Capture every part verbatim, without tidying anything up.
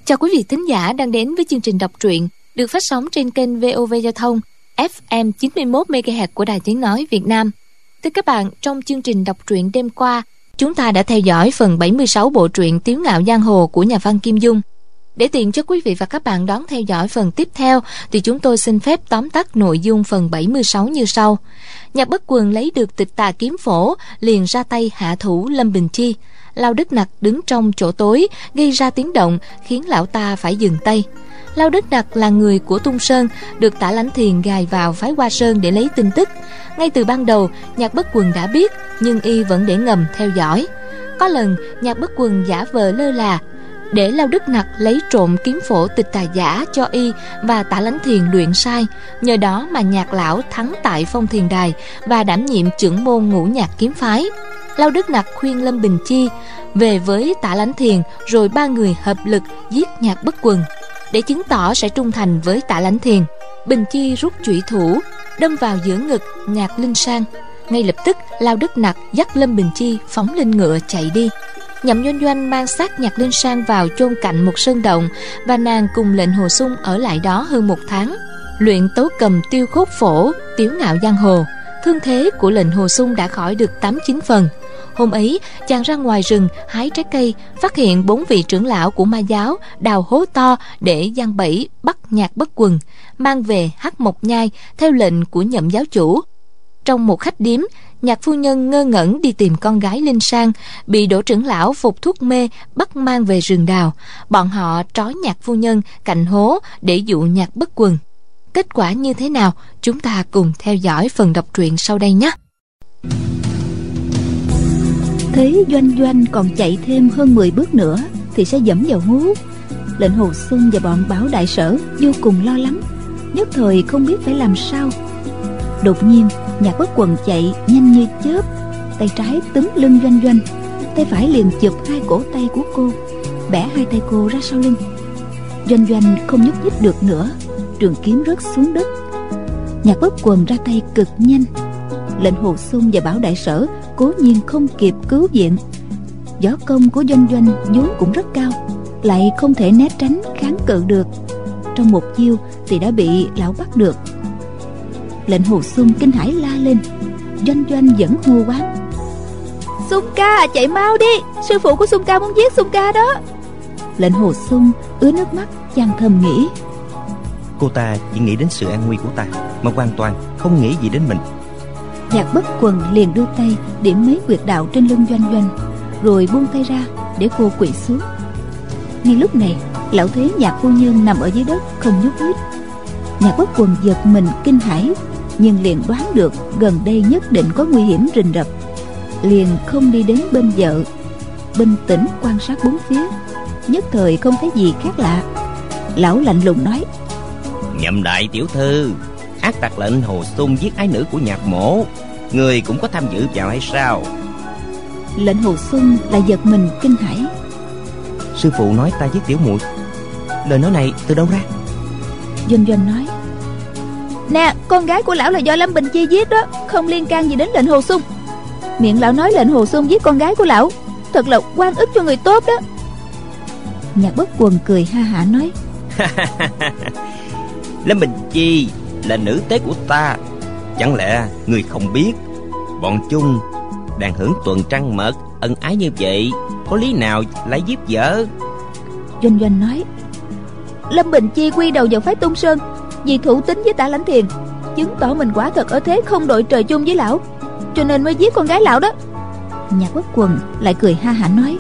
Chào quý vị thính giả đang đến với chương trình đọc truyện được phát sóng trên kênh vê o vê Giao thông ép em chín mươi mốt mê ga héc của Đài Tiếng Nói Việt Nam. Thưa các bạn, trong chương trình đọc truyện đêm qua, chúng ta đã theo dõi phần bảy mươi sáu bộ truyện Tiếu Ngạo Giang Hồ của nhà văn Kim Dung. Để tiện cho quý vị và các bạn đón theo dõi phần tiếp theo, thì chúng tôi xin phép tóm tắt nội dung phần bảy mươi sáu như sau. Nhạc Bất Quần lấy được tịch tà kiếm phổ, liền ra tay hạ thủ Lâm Bình Chi. Lao Đức Nặc đứng trong chỗ tối, gây ra tiếng động, khiến lão ta phải dừng tay. Lao Đức Nặc là người của Tung Sơn, được Tả Lãnh Thiền gài vào phái Hoa Sơn để lấy tin tức. Ngay từ ban đầu, Nhạc Bất Quần đã biết, nhưng y vẫn để ngầm theo dõi. Có lần, Nhạc Bất Quần giả vờ lơ là, để Lao Đức Nặc lấy trộm kiếm phổ tịch tà giả cho y và Tả Lãnh Thiền luyện sai. Nhờ đó mà Nhạc lão thắng tại Phong Thiền Đài và đảm nhiệm trưởng môn Ngũ Nhạc kiếm phái. Lao Đức Nặc khuyên Lâm Bình Chi về với Tả Lãnh Thiền, rồi ba người hợp lực giết Nhạc Bất Quần. Để chứng tỏ sẽ trung thành với Tả Lãnh Thiền, Bình Chi rút chủy thủ đâm vào giữa ngực Nhạc Linh Sang. Ngay lập tức, Lao Đức Nặc dắt Lâm Bình Chi phóng lên ngựa chạy đi. Nhậm Doanh Doanh mang xác Nhạc Linh Sang vào chôn cạnh một sơn động, và nàng cùng lệnh Hồ Sung ở lại đó hơn một tháng, luyện tấu cầm Tiêu Khốt Phổ, Tiếu Ngạo Giang Hồ. Thương thế của lệnh Hồ Sung đã khỏi được tám chín phần. Hôm ấy, chàng ra ngoài rừng hái trái cây, phát hiện bốn vị trưởng lão của ma giáo đào hố to để giăng bẫy bắt Nhạc Bất Quần, mang về Hắc Mộc Nhai theo lệnh của Nhậm giáo chủ. Trong một khách điếm, Nhạc phu nhân ngơ ngẩn đi tìm con gái Linh Sang, bị Đỗ trưởng lão phục thuốc mê bắt mang về rừng đào. Bọn họ trói Nhạc phu nhân cạnh hố để dụ Nhạc Bất Quần. Kết quả như thế nào, chúng ta cùng theo dõi phần đọc truyện sau đây nhé. Thấy Doanh Doanh còn chạy thêm hơn mười bước nữa thì sẽ dẫm vào hố. Lệnh Hồ Sung và bọn Bảo Đại Sở vô cùng lo lắng, nhất thời không biết phải làm sao. Đột nhiên, Nhạc Bất Quần chạy nhanh như chớp, tay trái túm lưng Doanh Doanh, tay phải liền chụp hai cổ tay của cô, bẻ hai tay cô ra sau lưng. Doanh Doanh không nhúc nhích được nữa, trường kiếm rớt xuống đất. Nhạc Bất Quần ra tay cực nhanh. Lệnh Hồ Sung và Bảo Đại Sở cố nhiên không kịp cứu viện. Võ công của Doanh Doanh vốn cũng rất cao, lại không thể né tránh kháng cự được. Trong một chiêu thì đã bị lão bắt được. Lệnh Hồ Sung kinh hãi la lên. Doanh Doanh vẫn hô quát: Sung ca, chạy mau đi, sư phụ của Sung ca muốn giết Sung ca đó. Lệnh Hồ Sung ứa nước mắt, chàng thầm nghĩ: Cô ta chỉ nghĩ đến sự an nguy của ta, mà hoàn toàn không nghĩ gì đến mình. Nhạc Bất Quần liền đưa tay điểm mấy huyệt đạo trên lưng Doanh Doanh, rồi buông tay ra để cô quỳ xuống. Ngay lúc này, lão thấy Nhạc phu nhân nằm ở dưới đất không nhúc nhích. Nhạc Bất Quần giật mình kinh hãi, nhưng liền đoán được gần đây nhất định có nguy hiểm rình rập, liền không đi đến bên vợ, bình tĩnh quan sát bốn phía. Nhất thời không thấy gì khác lạ. Lão lạnh lùng nói: Nhậm đại tiểu thư, ác tặc lệnh Hồ Sung giết ái nữ của Nhạc mỗ, người cũng có tham dự vào hay sao? Lệnh Hồ Sung lại giật mình kinh hãi. Sư phụ nói ta giết tiểu muội, lời nói này từ đâu ra? Doanh Doanh nói: Nè, con gái của lão là do Lâm Bình Chi giết đó, không liên can gì đến lệnh Hồ Sung. Miệng lão nói lệnh Hồ Sung giết con gái của lão, thật là oan ức cho người tốt đó. Nhạc Bất Quần cười ha hả nói: Lâm Bình Chi là nữ tế của ta, chẳng lẽ người không biết bọn chúng đang hưởng tuần trăng mật ân ái như vậy, có lý nào lại giết vợ? Doanh Doanh nói: Lâm Bình Chi quy đầu vào phái Tung Sơn vì thủ tín với Tả Lãnh Thiền, chứng tỏ mình quả thật ở thế không đội trời chung với lão, cho nên mới giết con gái lão đó. Nhạc Bất Quần lại cười ha hả nói: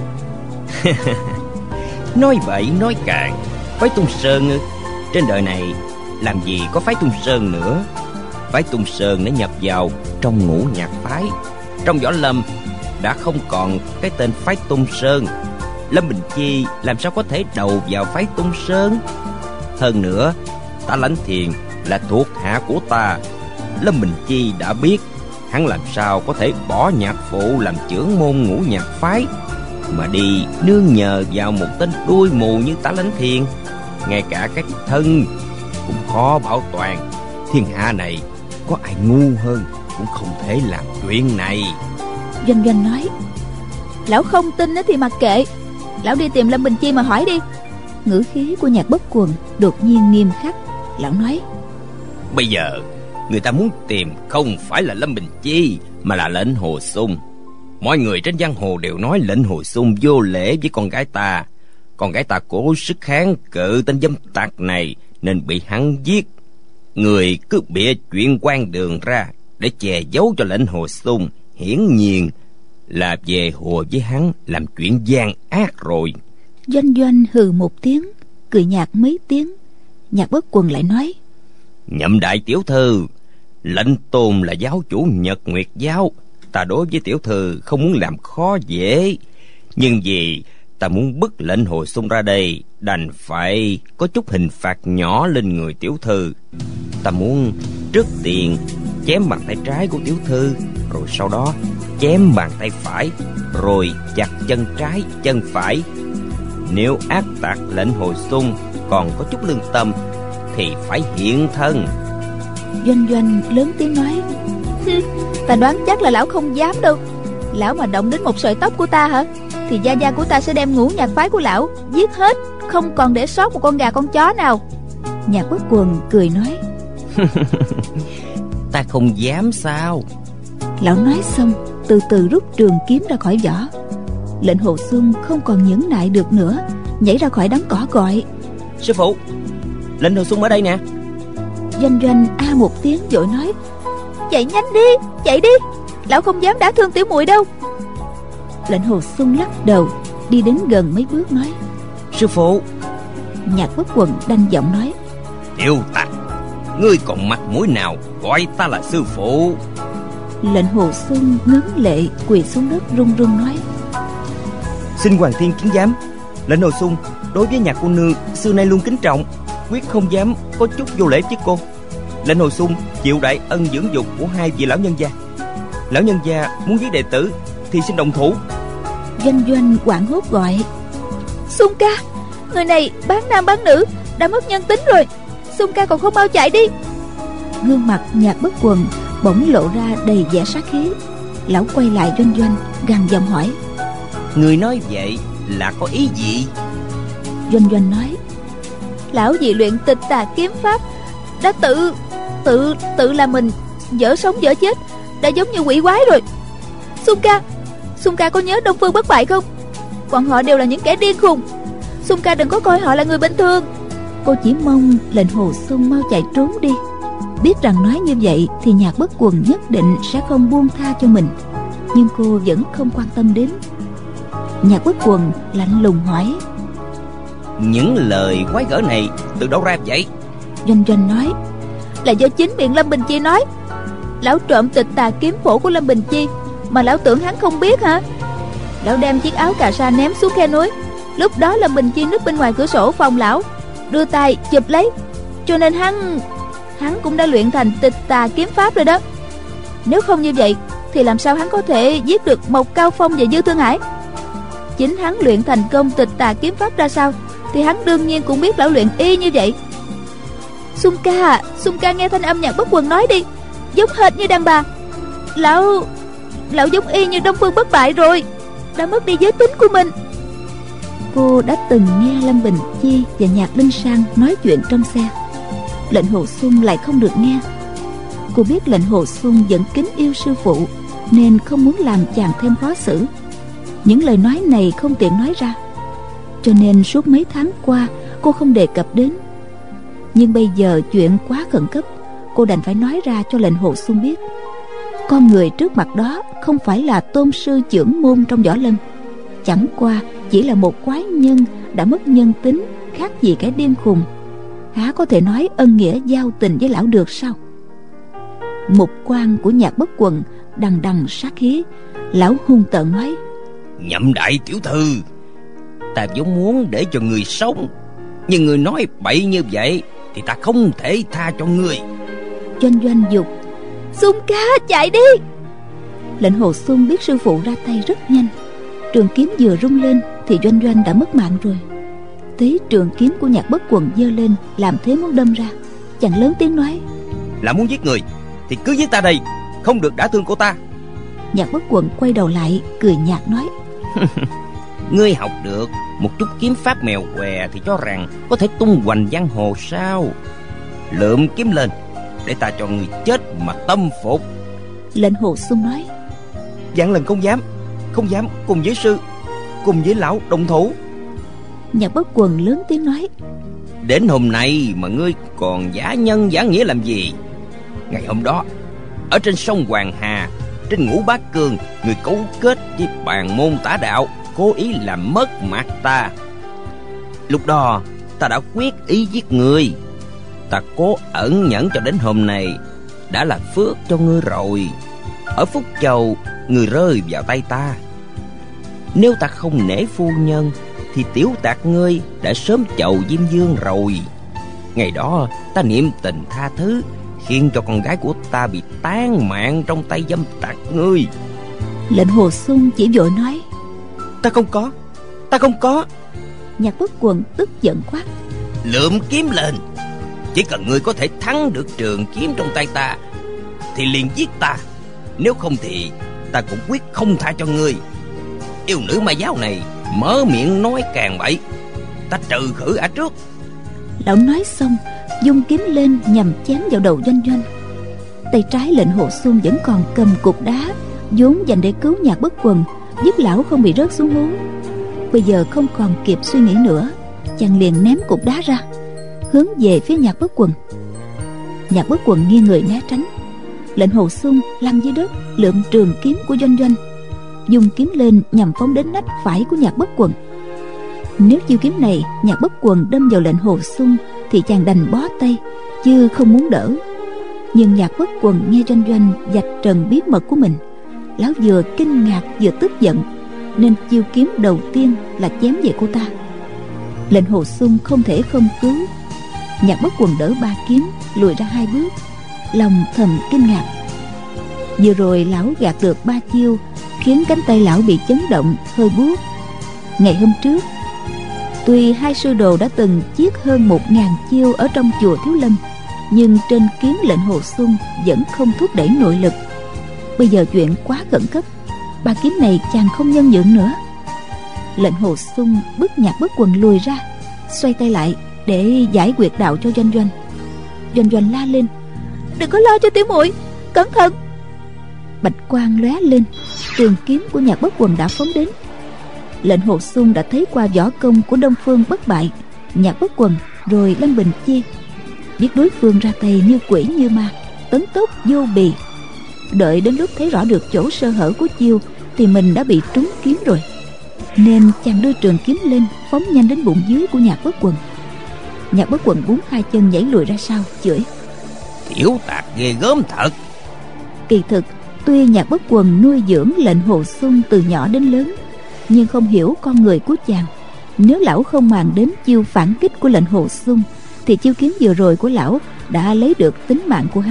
Nói bậy nói cạn, phái Tung Sơn trên đời này làm gì có phái Tung Sơn nữa. Phái Tung Sơn đã nhập vào trong Ngũ Nhạc phái, trong võ lâm đã không còn cái tên phái Tung Sơn. Lâm Bình Chi làm sao có thể đầu vào phái Tung Sơn? Hơn nữa, Tả Lãnh Thiền là thuộc hạ của ta. Lâm Bình Chi đã biết, hắn làm sao có thể bỏ Nhạc phụ làm trưởng môn Ngũ Nhạc phái mà đi nương nhờ vào một tên đuôi mù như Tả Lãnh Thiền. Ngay cả cái thân cũng khó bảo toàn. Thiên hạ này có ai ngu hơn cũng không thể làm chuyện này. Doanh Doanh nói: Lão không tin thì mặc kệ, lão đi tìm Lâm Bình Chi mà hỏi đi. Ngữ khí của Nhạc Bất Quần đột nhiên nghiêm khắc. Lão nói: Bây giờ người ta muốn tìm không phải là Lâm Bình Chi, mà là lệnh Hồ Xung. Mọi người trên giang hồ đều nói lệnh Hồ Xung vô lễ với con gái ta. Con gái ta cố sức kháng cự tên dâm tặc này nên bị hắn giết. Người cứ bịa chuyện quan đường ra để che giấu cho lệnh Hồ Xung, hiển nhiên là về hùa với hắn làm chuyện gian ác rồi. Doanh Doanh hừ một tiếng, cười nhạt mấy tiếng. Nhạc Bất Quần lại nói: Nhậm đại tiểu thư, lệnh Tôn là giáo chủ Nhật Nguyệt giáo. Ta đối với tiểu thư không muốn làm khó dễ, nhưng vì ta muốn bức lệnh Hồ Xung ra đây, đành phải có chút hình phạt nhỏ lên người tiểu thư. Ta muốn trước tiên chém bàn tay trái của tiểu thư, rồi sau đó chém bàn tay phải, rồi chặt chân trái chân phải. Nếu ác tặc lệnh Hồ Xung còn có chút lương tâm thì phải hiện thân. Doanh Doanh lớn tiếng nói: Ta đoán chắc là lão không dám đâu. Lão mà động đến một sợi tóc của ta hả, thì gia gia của ta sẽ đem ngũ nhạc phái của lão giết hết, không còn để sót một con gà con chó nào. Nhạc Bất Quần cười nói: Ta không dám sao? Lão nói xong từ từ rút trường kiếm ra khỏi vỏ. Lệnh Hồ Xung không còn nhẫn nại được nữa, nhảy ra khỏi đám cỏ gọi: Sư phụ, lệnh Hồ Xung ở đây nè. Doanh Doanh a một tiếng vội nói: Chạy nhanh đi, chạy đi, lão không dám đả thương tiểu muội đâu. Lệnh Hồ Xung lắc đầu, đi đến gần mấy bước nói: Sư phụ. Nhạc Bất Quần đanh giọng nói: Tiểu tặc, ngươi còn mặt mũi nào gọi ta là sư phụ? Lệnh Hồ Xung ngấn lệ quỳ xuống đất run run nói: Xin Hoàng Thiên kiến giám, lệnh Hồ Xung đối với Nhạc cô nương xưa nay luôn kính trọng, quyết không dám có chút vô lễ với cô. Lệnh Hồ Xung chịu đại ân dưỡng dục của hai vị lão nhân gia. Lão nhân gia muốn giết đệ tử thì xin đồng thủ. Doanh Doanh hoảng hốt gọi: Xung ca, người này bán nam bán nữ, đã mất nhân tính rồi. Xung ca còn không mau chạy đi. Gương mặt Nhạc Bất Quần bỗng lộ ra đầy vẻ sát khí. Lão quay lại Doanh Doanh gằn giọng hỏi: Người nói vậy là có ý gì? Doanh Doanh nói: Lão vì luyện tịch tà kiếm pháp đã tự tự tự làm mình dở sống dở chết, đã giống như quỷ quái rồi. Xung ca, Xung ca có nhớ Đông Phương Bất Bại không? Bọn họ đều là những kẻ điên khùng. Xung ca đừng có coi họ là người bình thường. Cô chỉ mong lệnh Hồ Xung mau chạy trốn đi. Biết rằng nói như vậy thì Nhạc Bất Quần nhất định sẽ không buông tha cho mình, nhưng cô vẫn không quan tâm đến. Nhạc Bất Quần lạnh lùng hỏi: Những lời quái gở này từ đâu ra vậy? Doanh Doanh nói: Là do chính miệng Lâm Bình Chi nói. Lão trộm tịch tà kiếm phổ của Lâm Bình Chi mà lão tưởng hắn không biết hả? Lão đem chiếc áo cà sa ném xuống khe núi. Lúc đó Lâm Bình Chi núp bên ngoài cửa sổ phòng lão, đưa tay chụp lấy, cho nên hắn hắn cũng đã luyện thành tịch tà kiếm pháp rồi đó. Nếu không như vậy thì làm sao hắn có thể giết được Mộc Cao Phong và Dư Thương Hải? Chính hắn luyện thành công tịch tà kiếm pháp ra sao thì hắn đương nhiên cũng biết lão luyện y như vậy. Xung ca, Xung ca nghe thanh âm Nhạc Bất Quần nói đi, giống hệt như đàn bà. Lão Lão giống y như Đông Phương Bất Bại rồi, đã mất đi giới tính của mình. Cô đã từng nghe Lâm Bình Chi và Nhạc Linh Sang nói chuyện trong xe. Lệnh Hồ Xung lại không được nghe. Cô biết lệnh Hồ Xung vẫn kính yêu sư phụ, nên không muốn làm chàng thêm khó xử. Những lời nói này không tiện nói ra, cho nên suốt mấy tháng qua cô không đề cập đến. Nhưng bây giờ chuyện quá khẩn cấp, cô đành phải nói ra cho lệnh Hồ Xung biết. Con người trước mặt đó không phải là tôn sư trưởng môn trong võ lâm, chẳng qua chỉ là một quái nhân đã mất nhân tính, khác gì kẻ điên khùng. Há có thể nói ân nghĩa giao tình với lão được sao? Mục quan của Nhạc Bất Quần đằng đằng sát khí. Lão hung tợn nói: Nhậm đại tiểu thư, ta vốn muốn để cho người sống, nhưng người nói bậy như vậy thì ta không thể tha cho người. Doanh Doanh dục: Xung ca chạy đi. Lệnh Hồ Xung biết sư phụ ra tay rất nhanh. Trường kiếm vừa rung lên thì Doanh Doanh đã mất mạng rồi. Thấy trường kiếm của Nhạc Bất Quần giơ lên làm thế muốn đâm ra, chàng lớn tiếng nói: Là muốn giết người thì cứ giết ta đây, không được đả thương cô ta. Nhạc Bất Quần quay đầu lại cười nhạt nói: Ngươi học được một chút kiếm pháp mèo què thì cho rằng có thể tung hoành giang hồ sao? Lượm kiếm lên, để ta cho ngươi chết mà tâm phục. Lệnh Hồ Xuân nói: Vạn lần không dám, không dám cùng với sư, cùng với lão đồng thủ. Nhạc Bất Quần lớn tiếng nói: Đến hôm nay mà ngươi còn giả nhân giả nghĩa làm gì? Ngày hôm đó, ở trên sông Hoàng Hà, trên Ngũ Bát Cương, ngươi cấu kết với bàn môn tả đạo, cố ý làm mất mặt ta. Lúc đó ta đã quyết ý giết ngươi. Ta cố ẩn nhẫn cho đến hôm nay, đã là phước cho ngươi rồi. Ở Phúc Châu, ngươi rơi vào tay ta. Nếu ta không nể phu nhân thì tiểu tạc ngươi đã sớm chầu Diêm Vương rồi. Ngày đó ta niệm tình tha thứ, khiến cho con gái của ta bị tán mạng trong tay dâm tặc ngươi. Lệnh Hồ Xuân chỉ vội nói: Ta không có, ta không có. Nhạc Bất Quần tức giận quát: Lượm kiếm lên. Chỉ cần ngươi có thể thắng được trường kiếm trong tay ta thì liền giết ta. Nếu không thì ta cũng quyết không tha cho ngươi. Yêu nữ ma giáo này mở miệng nói càng bậy, ta trừ khử ả trước. Lão nói xong, dung kiếm lên nhằm chém vào đầu Doanh Doanh. Tay trái Lệnh Hồ Xuân vẫn còn cầm cục đá vốn dành để cứu Nhạc Bất Quần, giúp lão không bị rớt xuống hố. Bây giờ không còn kịp suy nghĩ nữa, chàng liền ném cục đá ra, hướng về phía Nhạc Bất Quần. Nhạc Bất Quần nghiêng người né tránh. Lệnh Hồ Xuân lăn dưới đất, lượm trường kiếm của Doanh Doanh, dùng kiếm lên nhằm phóng đến nách phải của Nhạc Bất Quần. Nếu chiêu kiếm này Nhạc Bất Quần đâm vào Lệnh Hồ Xuân thì chàng đành bó tay, chứ không muốn đỡ. Nhưng Nhạc Bất Quần nghe Doanh Doanh vạch trần bí mật của mình, lão vừa kinh ngạc vừa tức giận, nên chiêu kiếm đầu tiên là chém về cô ta. Lệnh Hồ Xuân không thể không cứu. Nhạc Bất Quần đỡ ba kiếm, lùi ra hai bước, lòng thầm kinh ngạc. Vừa rồi lão gạt được ba chiêu, khiến cánh tay lão bị chấn động hơi buốt. Ngày hôm trước, tuy hai sư đồ đã từng giết hơn một ngàn chiêu ở trong chùa Thiếu Lâm, nhưng trên kiếm Lệnh Hồ Xuân vẫn không thúc đẩy nội lực. Bây giờ chuyện quá khẩn cấp, ba kiếm này chàng không nhân nhượng nữa. Lệnh Hồ Xuân bức Nhạc Bất Quần lùi ra, xoay tay lại để giải quyệt đạo cho Doanh Doanh. Doanh Doanh la lên: Đừng có lo cho tiểu muội, cẩn thận! Bạch quang lóe lên, trường kiếm của Nhạc Bất Quần đã phóng đến. Lệnh Hồ Xuân đã thấy qua võ công của Đông Phương Bất Bại, Nhạc Bất Quần, rồi Lâm Bình Chi, biết đối phương ra tay như quỷ như ma, tấn tốc vô bì. Đợi đến lúc thấy rõ được chỗ sơ hở của chiêu thì mình đã bị trúng kiếm rồi, nên chàng đưa trường kiếm lên phóng nhanh đến bụng dưới của Nhạc Bất Quần. Nhạc Bất Quần búng hai chân nhảy lùi ra sau, chửi: Tiểu tạc ghê gớm thật. Kỳ thực tuy Nhạc Bất Quần nuôi dưỡng Lệnh Hồ Xuân từ nhỏ đến lớn, nhưng không hiểu con người của chàng. Nếu lão không màng đến chiêu phản kích của Lệnh Hồ Xuân thì chiêu kiếm vừa rồi của lão đã lấy được tính mạng của hắn.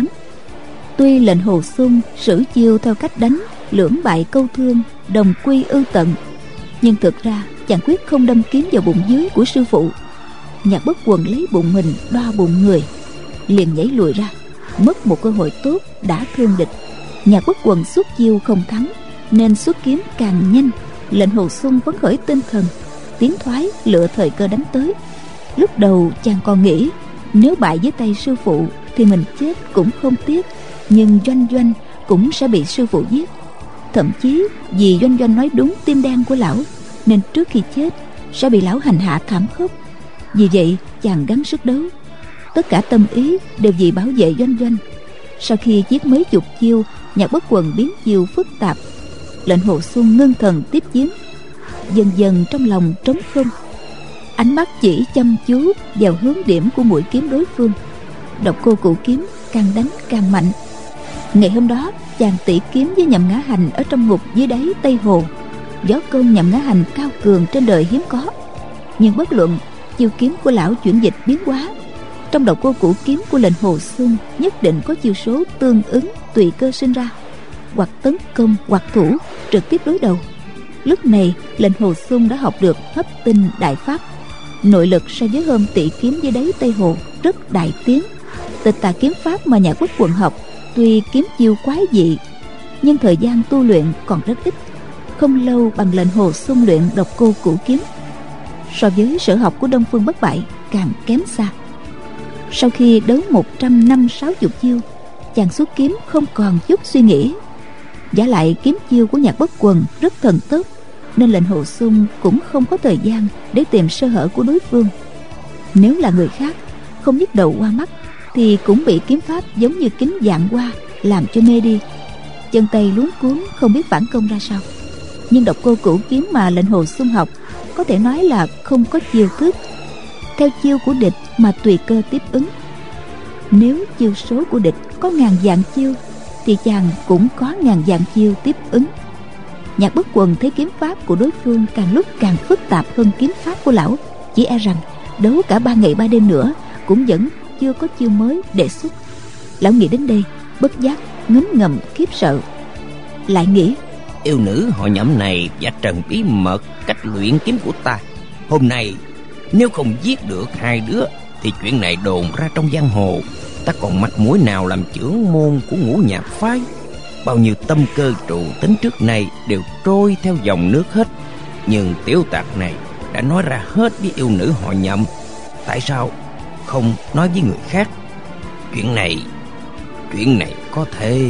Tuy Lệnh Hồ Xuân sử chiêu theo cách đánh lưỡng bại câu thương, đồng quy ư tận, nhưng thực ra chàng quyết không đâm kiếm vào bụng dưới của sư phụ. Nhạc Bất Quần lấy bụng mình đo bụng người, liền nhảy lùi ra, mất một cơ hội tốt đã thương địch. Nhạc Bất Quần xuất chiêu không thắng, nên xuất kiếm càng nhanh. Lệnh Hồ Xuân phấn khởi tinh thần, tiến thoái lựa thời cơ đánh tới. Lúc đầu chàng còn nghĩ nếu bại dưới tay sư phụ thì mình chết cũng không tiếc, nhưng Doanh Doanh cũng sẽ bị sư phụ giết. Thậm chí vì Doanh Doanh nói đúng tim đen của lão, nên trước khi chết sẽ bị lão hành hạ thảm khốc. Vì vậy chàng gắng sức đấu, tất cả tâm ý đều vì bảo vệ Doanh Doanh. Sau khi giết mấy chục chiêu, Nhạc Bất Quần biến chiêu phức tạp. Lệnh Hồ Xuân ngưng thần tiếp chiến, dần dần trong lòng trống không, ánh mắt chỉ chăm chú vào hướng điểm của mũi kiếm đối phương. Độc Cô Cụ Kiếm càng đánh càng mạnh. Ngày hôm đó chàng tỷ kiếm với Nhậm Ngã Hành ở trong ngục dưới đáy Tây Hồ. Võ công Nhậm Ngã Hành cao cường trên đời hiếm có, nhưng bất luận chiêu kiếm của lão chuyển dịch biến hóa, trong Độc Cô Cụ Kiếm của Lệnh Hồ Xuân nhất định có chiêu số tương ứng tùy cơ sinh ra, hoặc tấn công hoặc thủ, trực tiếp đối đầu. Lúc này Lệnh Hồ Xuân đã học được hấp tinh đại pháp, nội lực so với hôm tỷ kiếm dưới đáy Tây Hồ rất đại tiến. Tịch tà kiếm pháp mà Nhạc Bất Quần học tuy kiếm chiêu quái dị, nhưng thời gian tu luyện còn rất ít. không lâu bằng lệnh Hồ Xuân luyện độc cô cửu kiếm. So với sở học của Đông Phương Bất Bại càng kém xa. Sau khi đấu một trăm năm sáu chục chiêu, chàng xuất kiếm không còn chút suy nghĩ. Giả lại kiếm chiêu của Nhạc Bất Quần rất thần tốc, nên lệnh Hồ Xuân cũng không có thời gian để tìm sơ hở của đối phương. Nếu là người khác, không nhức đầu qua mắt thì cũng bị kiếm pháp giống như kính dạng qua làm cho mê đi, chân tay luống cuống không biết phản công ra sao. Nhưng độc cô cửu kiếm mà lệnh Hồ Xuân học có thể nói là không có chiêu thức, theo chiêu của địch mà tùy cơ tiếp ứng. Nếu chiêu số của địch có ngàn vạn chiêu thì chàng cũng có ngàn vạn chiêu tiếp ứng. Nhạc Bất Quần thấy kiếm pháp của đối phương càng lúc càng phức tạp hơn kiếm pháp của lão, chỉ e rằng đấu cả ba ngày ba đêm nữa cũng vẫn chưa có chiêu mới đề xuất. Lão nghĩ đến đây, bất giác ngấm ngầm khiếp sợ. Lại nghĩ, yêu nữ họ Nhậm này và trần bí mật cách luyện kiếm của ta. Hôm nay nếu không giết được hai đứa thì chuyện này đồn ra trong giang hồ, ta còn mặt mũi nào làm trưởng môn của Ngũ Nhạc phái. Bao nhiêu tâm cơ trụ tính trước nay đều trôi theo dòng nước hết. Nhưng tiểu tặc này đã nói ra hết với yêu nữ họ Nhậm, tại sao không nói với người khác? Chuyện này Chuyện này có thể...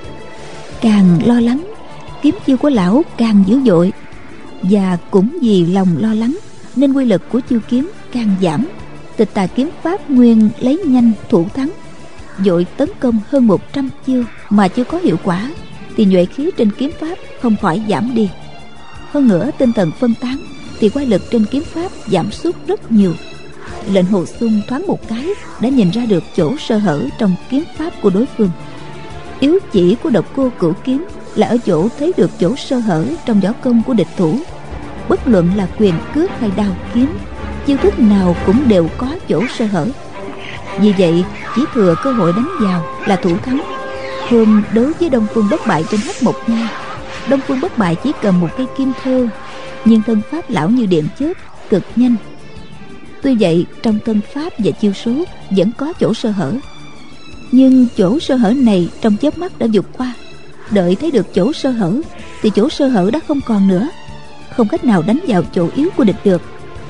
Càng lo lắng, kiếm chiêu của lão càng dữ dội. Và cũng vì lòng lo lắng nên quy lực của chiêu kiếm càng giảm. Tịch Tà kiếm pháp nguyên lấy nhanh thủ thắng, dội tấn công hơn một trăm chiêu mà chưa có hiệu quả, thì nhuệ khí trên kiếm pháp không khỏi giảm đi. Hơn nữa tinh thần phân tán thì quái lực trên kiếm pháp giảm sút rất nhiều. Lệnh Hồ Xuân thoáng một cái đã nhìn ra được chỗ sơ hở trong kiếm pháp của đối phương. Yếu chỉ của độc cô cửu kiếm là ở chỗ thấy được chỗ sơ hở trong võ công của địch thủ. Bất luận là quyền cước hay đao kiếm, chiêu thức nào cũng đều có chỗ sơ hở. Vì vậy chỉ thừa cơ hội đánh vào là thủ thắng. Hôm đối với Đông Phương Bất Bại trên Hắc Mộc Nhai, Đông Phương Bất Bại chỉ cầm một cây kim thêu, nhưng thân pháp lão như điện chớp, cực nhanh. Tuy vậy trong thân pháp và chiêu số vẫn có chỗ sơ hở, nhưng chỗ sơ hở này trong chớp mắt đã vụt qua. Đợi thấy được chỗ sơ hở thì chỗ sơ hở đã không còn nữa, không cách nào đánh vào chỗ yếu của địch được.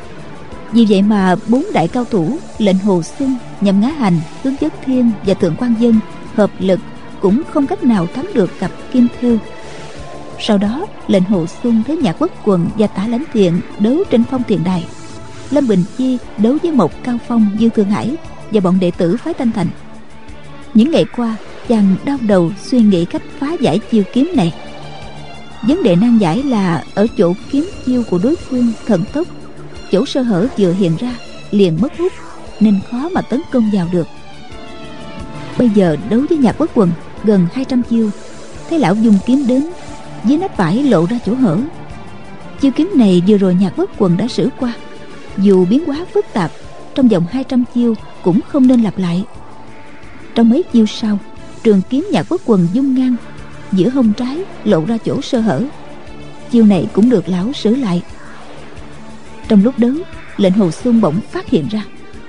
Vì vậy mà bốn đại cao thủ lệnh Hồ Xuân, Nhậm Ngã Hành, Hướng Chất Thiên và Thượng Quan Dân hợp lực cũng không cách nào thắng được cặp kim thêu. Sau đó lệnh Hồ Xuân thấy Nhạc Bất Quần và Tả Lãnh Thiện đấu trên phong tiền đài, Lâm Bình Chi đấu với Mộc Cao Phong, Dương Thương Hải và bọn đệ tử phái Thanh Thành. Những ngày qua chàng đau đầu suy nghĩ cách phá giải chiêu kiếm này. Vấn đề nan giải là ở chỗ kiếm chiêu của đối phương thần tốc, chỗ sơ hở vừa hiện ra liền mất hút, nên khó mà tấn công vào được. Bây giờ đấu với Nhạc Bất Quần gần hai trăm chiêu, thấy lão dùng kiếm đến, dưới nách phải lộ ra chỗ hở. Chiêu kiếm này vừa rồi Nhạc Bất Quần đã sử qua, dù biến hóa phức tạp, trong vòng hai trăm chiêu cũng không nên lặp lại. Trong mấy chiêu sau, trường kiếm Nhạc Bất Quần dung ngang, giữa hông trái lộ ra chỗ sơ hở. Chiêu này cũng được lão sử lại. Trong lúc đấu, lệnh Hồ Xuân bỗng phát hiện ra,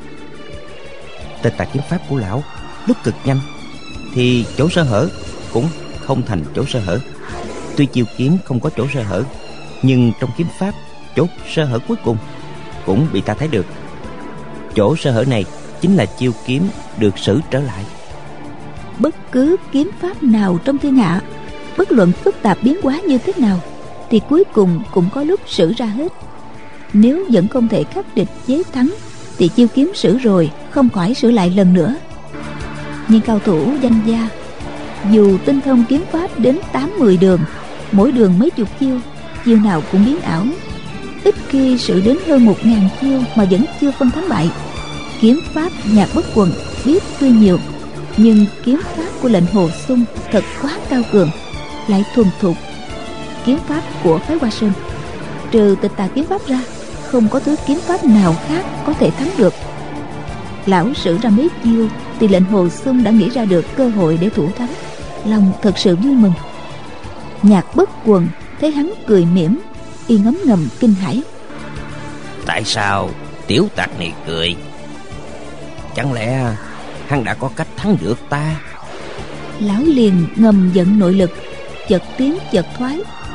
Tịch Tà kiếm pháp của lão lúc cực nhanh thì chỗ sơ hở cũng không thành chỗ sơ hở. Tuy chiêu kiếm không có chỗ sơ hở, nhưng trong kiếm pháp, chỗ sơ hở cuối cùng cũng bị ta thấy được. Chỗ sơ hở này chính là chiêu kiếm được sử trở lại. Bất cứ kiếm pháp nào trong thiên hạ, bất luận phức tạp biến hóa như thế nào, thì cuối cùng cũng có lúc sử ra hết. Nếu vẫn không thể khắc địch chế thắng, thì chiêu kiếm sử rồi không khỏi sử lại lần nữa. Nhưng cao thủ danh gia, dù tinh thông kiếm pháp đến tám mười đường, mỗi đường mấy chục chiêu, chiêu nào cũng biến ảo, ít khi sử đến hơn một ngàn chiêu mà vẫn chưa phân thắng bại. Kiếm pháp Nhạc Bất Quần biết tuy nhiều, nhưng kiếm pháp của lệnh Hồ Xuân thật quá cao cường, lại thuần thục. Kiếm pháp của phái Hoa Sơn, trừ Tịch Tà kiếm pháp ra, không có thứ kiếm pháp nào khác có thể thắng được. Lão sử ra mấy chiêu thì lệnh Hồ Xuân đã nghĩ ra được cơ hội để thủ thắng, lòng thật sự vui mừng. Nhạc Bất Quần thấy hắn cười mỉm, y ngấm ngầm kinh hãi. Tại sao tiểu tặc này cười? Chẳng lẽ hắn đã có cách thắng được ta? Lão liền ngầm giận nội lực, chợt tiến chợt thoái,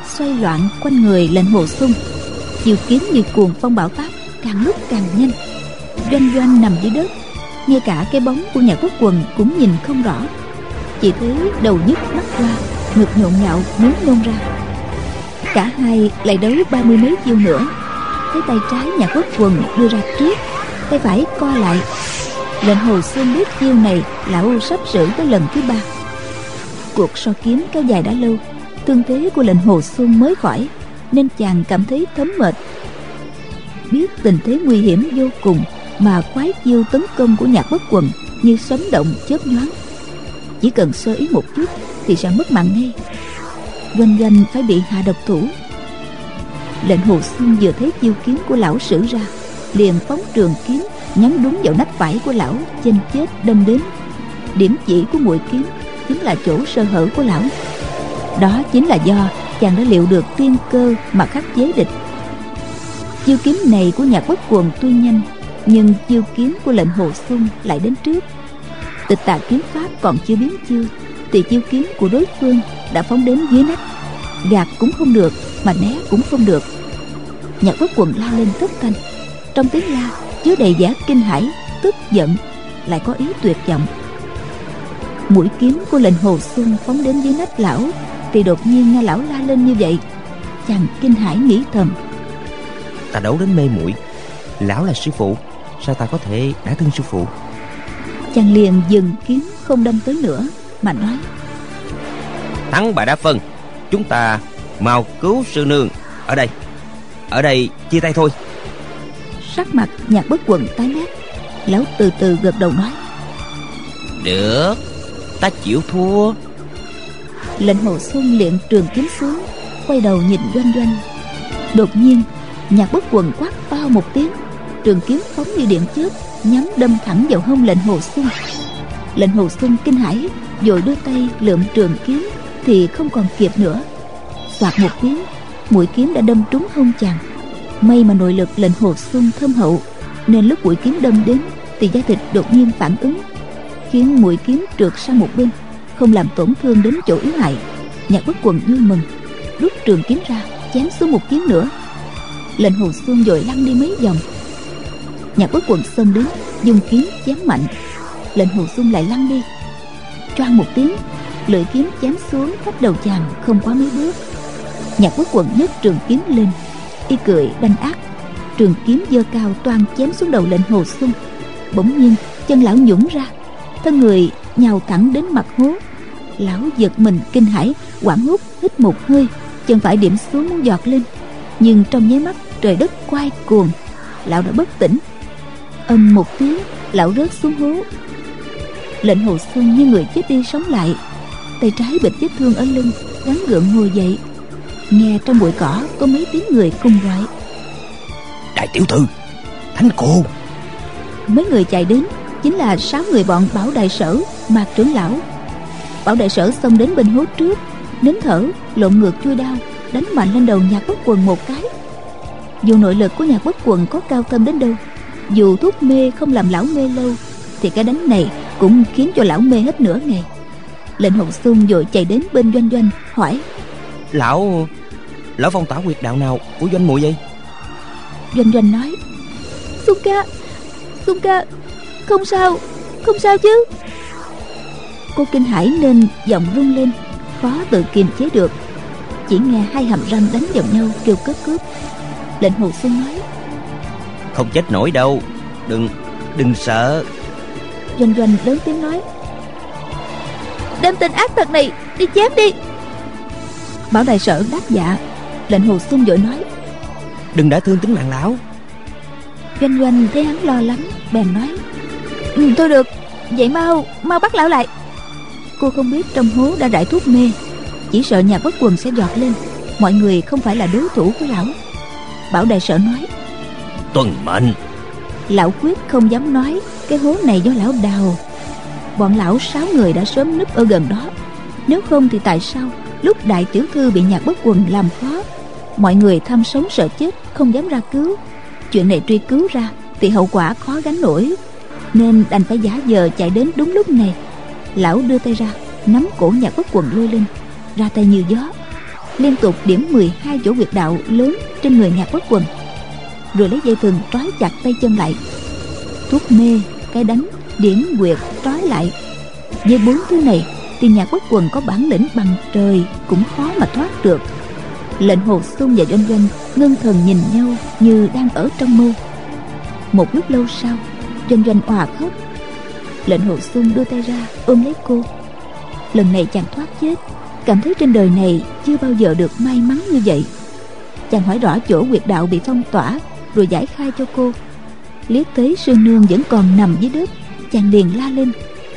xoay loạn quanh người lệnh Hồ Xuân. Chiêu kiếm như cuồng phong bão táp, càng lúc càng nhanh. Doanh Doanh nằm dưới đất, ngay cả cái bóng của Nhạc Bất Quần cũng nhìn không rõ. Chỉ thấy đầu nhức mắt qua, ngực nhộn nhạo muốn nôn ra. Cả hai lại đấu ba mươi mấy chiêu nữa. Thấy tay trái Nhạc Bất Quần đưa ra trước, tay phải co lại. Lệnh Hồ Xuân biết chiêu này lão sắp sửa tới lần thứ ba. Cuộc so kiếm kéo dài đã lâu, thương thế của lệnh Hồ Xuân mới khỏi, nên chàng cảm thấy thấm mệt. Biết tình thế nguy hiểm vô cùng, mà khoái chiêu tấn công của Nhạc Bất Quần như sấm động chớp nhoáng. Chỉ cần sơ ý một chút thì sẽ mất mạng ngay. Doanh Doanh phải bị hạ độc thủ. Lệnh Hồ Xuân vừa thấy chiêu kiếm của lão sử ra, liền phóng trường kiếm nhắm đúng vào nách phải của lão, chênh chết đâm đến. Điểm chỉ của mũi kiếm chính là chỗ sơ hở của lão. Đó chính là do chàng đã liệu được tiên cơ mà khắc chế địch. Chiêu kiếm này của Nhạc Bất Quần tuy nhanh, nhưng chiêu kiếm của lệnh Hồ Xuân lại đến trước. Tịch tà kiếm pháp còn chưa biến chiêu, thì chiêu kiếm của đối phương đã phóng đến dưới nách. Gạt cũng không được, mà né cũng không được. Nhạc Bất Quần la lên thất thanh, trong tiếng la chứa đầy vẻ kinh hãi, tức giận, lại có ý tuyệt vọng. Mũi kiếm của lệnh Hồ Xuân phóng đến dưới nách lão, thì đột nhiên nghe lão la lên như vậy. Chàng kinh hãi nghĩ thầm: Ta đấu đến mê muội, lão là sư phụ, sao ta có thể đả thương sư phụ? Chàng liền dừng kiếm không đâm tới nữa, mà nói: Thắng bại đã phân, chúng ta mau cứu sư nương. Ở đây, ở đây chia tay thôi. Sắc mặt Nhạc Bất Quần tái mét. Lão từ từ gật đầu nói: Được, ta chịu thua. Lệnh Hồ Xuân liền trường kiếm xuống, quay đầu nhìn Doanh Doanh. Đột nhiên Nhạc Bất Quần quát to một tiếng, trường kiếm phóng như điện chớp, nhắm đâm thẳng vào hông lệnh Hồ Xuân. Lệnh Hồ Xuân kinh hãi, vội đưa tay lượm trường kiếm, thì không còn kịp nữa. Soạt một tiếng, mũi kiếm đã đâm trúng hông chàng. May mà nội lực lệnh Hồ Xuân thâm hậu, nên lúc mũi kiếm đâm đến thì da thịt đột nhiên phản ứng, khiến mũi kiếm trượt sang một bên, không làm tổn thương đến chỗ yếu hại. Nhạc Bất Quần vui mừng, rút trường kiếm ra chém xuống một kiếm nữa. Lệnh Hồ Xuân vội lăn đi mấy vòng. Nhạc Bất Quần xông đến, dùng kiếm chém mạnh. Lệnh Hồ Xuân lại lăn đi. Choang một tiếng, lưỡi kiếm chém xuống cách đầu chàng không quá mấy bước. Nhạc Bất Quần nhấc trường kiếm lên, y cười đanh ác, trường kiếm giơ cao toang chém xuống đầu lệnh Hồ Xuân. Bỗng nhiên chân lão nhũn ra, thân người nhào thẳng đến mặt hố. Lão giật mình kinh hãi, hoảng hốt hít một hơi, chân phải điểm xuống muốn giọt lên, nhưng trong nháy mắt trời đất quay cuồng, lão đã bất tỉnh. Âm một tiếng, lão rớt xuống hố. Lệnh Hồ Xuân như người chết đi sống lại, tay trái bịt vết thương ở lưng, gắng gượng ngồi dậy. Nghe trong bụi cỏ có mấy tiếng người cùng gọi: Đại tiểu thư, Thánh cô. Mấy người chạy đến chính là sáu người bọn Bảo Đại Sở, Mạc trưởng lão. Bảo Đại Sở xông đến bên hố trước, nín thở lộn ngược chuôi đao, đánh mạnh lên đầu Nhạc Bất Quần một cái. Dù nội lực của Nhạc Bất Quần có cao thâm đến đâu, dù thuốc mê không làm lão mê lâu, thì cái đánh này cũng khiến cho lão mê hết nửa ngày. Lệnh Hồ Xuân vội chạy đến bên Doanh Doanh hỏi: Lão Lão phong tỏa huyệt đạo nào của Doanh muội vậy? Doanh Doanh nói: Xuân ca, Xuân ca, không sao, không sao chứ. Cô kinh hãi nên giọng rung lên, khó tự kiềm chế được. Chỉ nghe hai hàm răng đánh vào nhau kêu cướp cướp. Lệnh Hồ Xuân nói: Không chết nổi đâu, đừng đừng sợ. Doanh Doanh lớn tiếng nói: Đem tên ác tặc này đi chém đi. Bảo Đại Sở đáp dạ. Lệnh Hồ Xuân vội nói: Đừng đã thương tính mạng lão. Doanh Doanh thấy hắn lo lắng, bèn nói: ừ, Thôi được, vậy mau mau bắt lão lại. Cô không biết trong hố đã rải thuốc mê, chỉ sợ Nhạc Bất Quần sẽ giọt lên, mọi người không phải là đối thủ của lão. Bảo Đại Sở nói: Tuân mệnh. Lão quyết không dám nói cái hố này do lão đào. Bọn lão sáu người đã sớm núp ở gần đó, nếu không thì tại sao lúc đại tiểu thư bị Nhạc Bất Quần làm khó, mọi người tham sống sợ chết không dám ra cứu. Chuyện này truy cứu ra thì hậu quả khó gánh nổi, nên đành phải giả vờ chạy đến đúng lúc này. Lão đưa tay ra nắm cổ Nhạc Bất Quần lôi lên, ra tay như gió. liên tục điểm mười hai chỗ huyệt đạo lớn trên người Nhạc Bất Quần, rồi lấy dây thừng trói chặt tay chân lại. Thuốc mê, cái đánh, điểm huyệt, trói lại, với bốn thứ này thì Nhạc Bất Quần có bản lĩnh bằng trời cũng khó mà thoát được. Lệnh Hồ Xuân và Doanh Doanh ngưng thần nhìn nhau như đang ở trong mơ. Một lúc lâu sau, Doanh Doanh òa khóc. Lệnh Hồ Xuân đưa tay ra ôm lấy cô. Lần này chàng thoát chết, cảm thấy trên đời này chưa bao giờ được may mắn như vậy. Chàng hỏi rõ chỗ huyệt đạo bị phong tỏa, rồi giải khai cho cô. Liếc thấy sư nương vẫn còn nằm dưới đất, chàng liền la lên: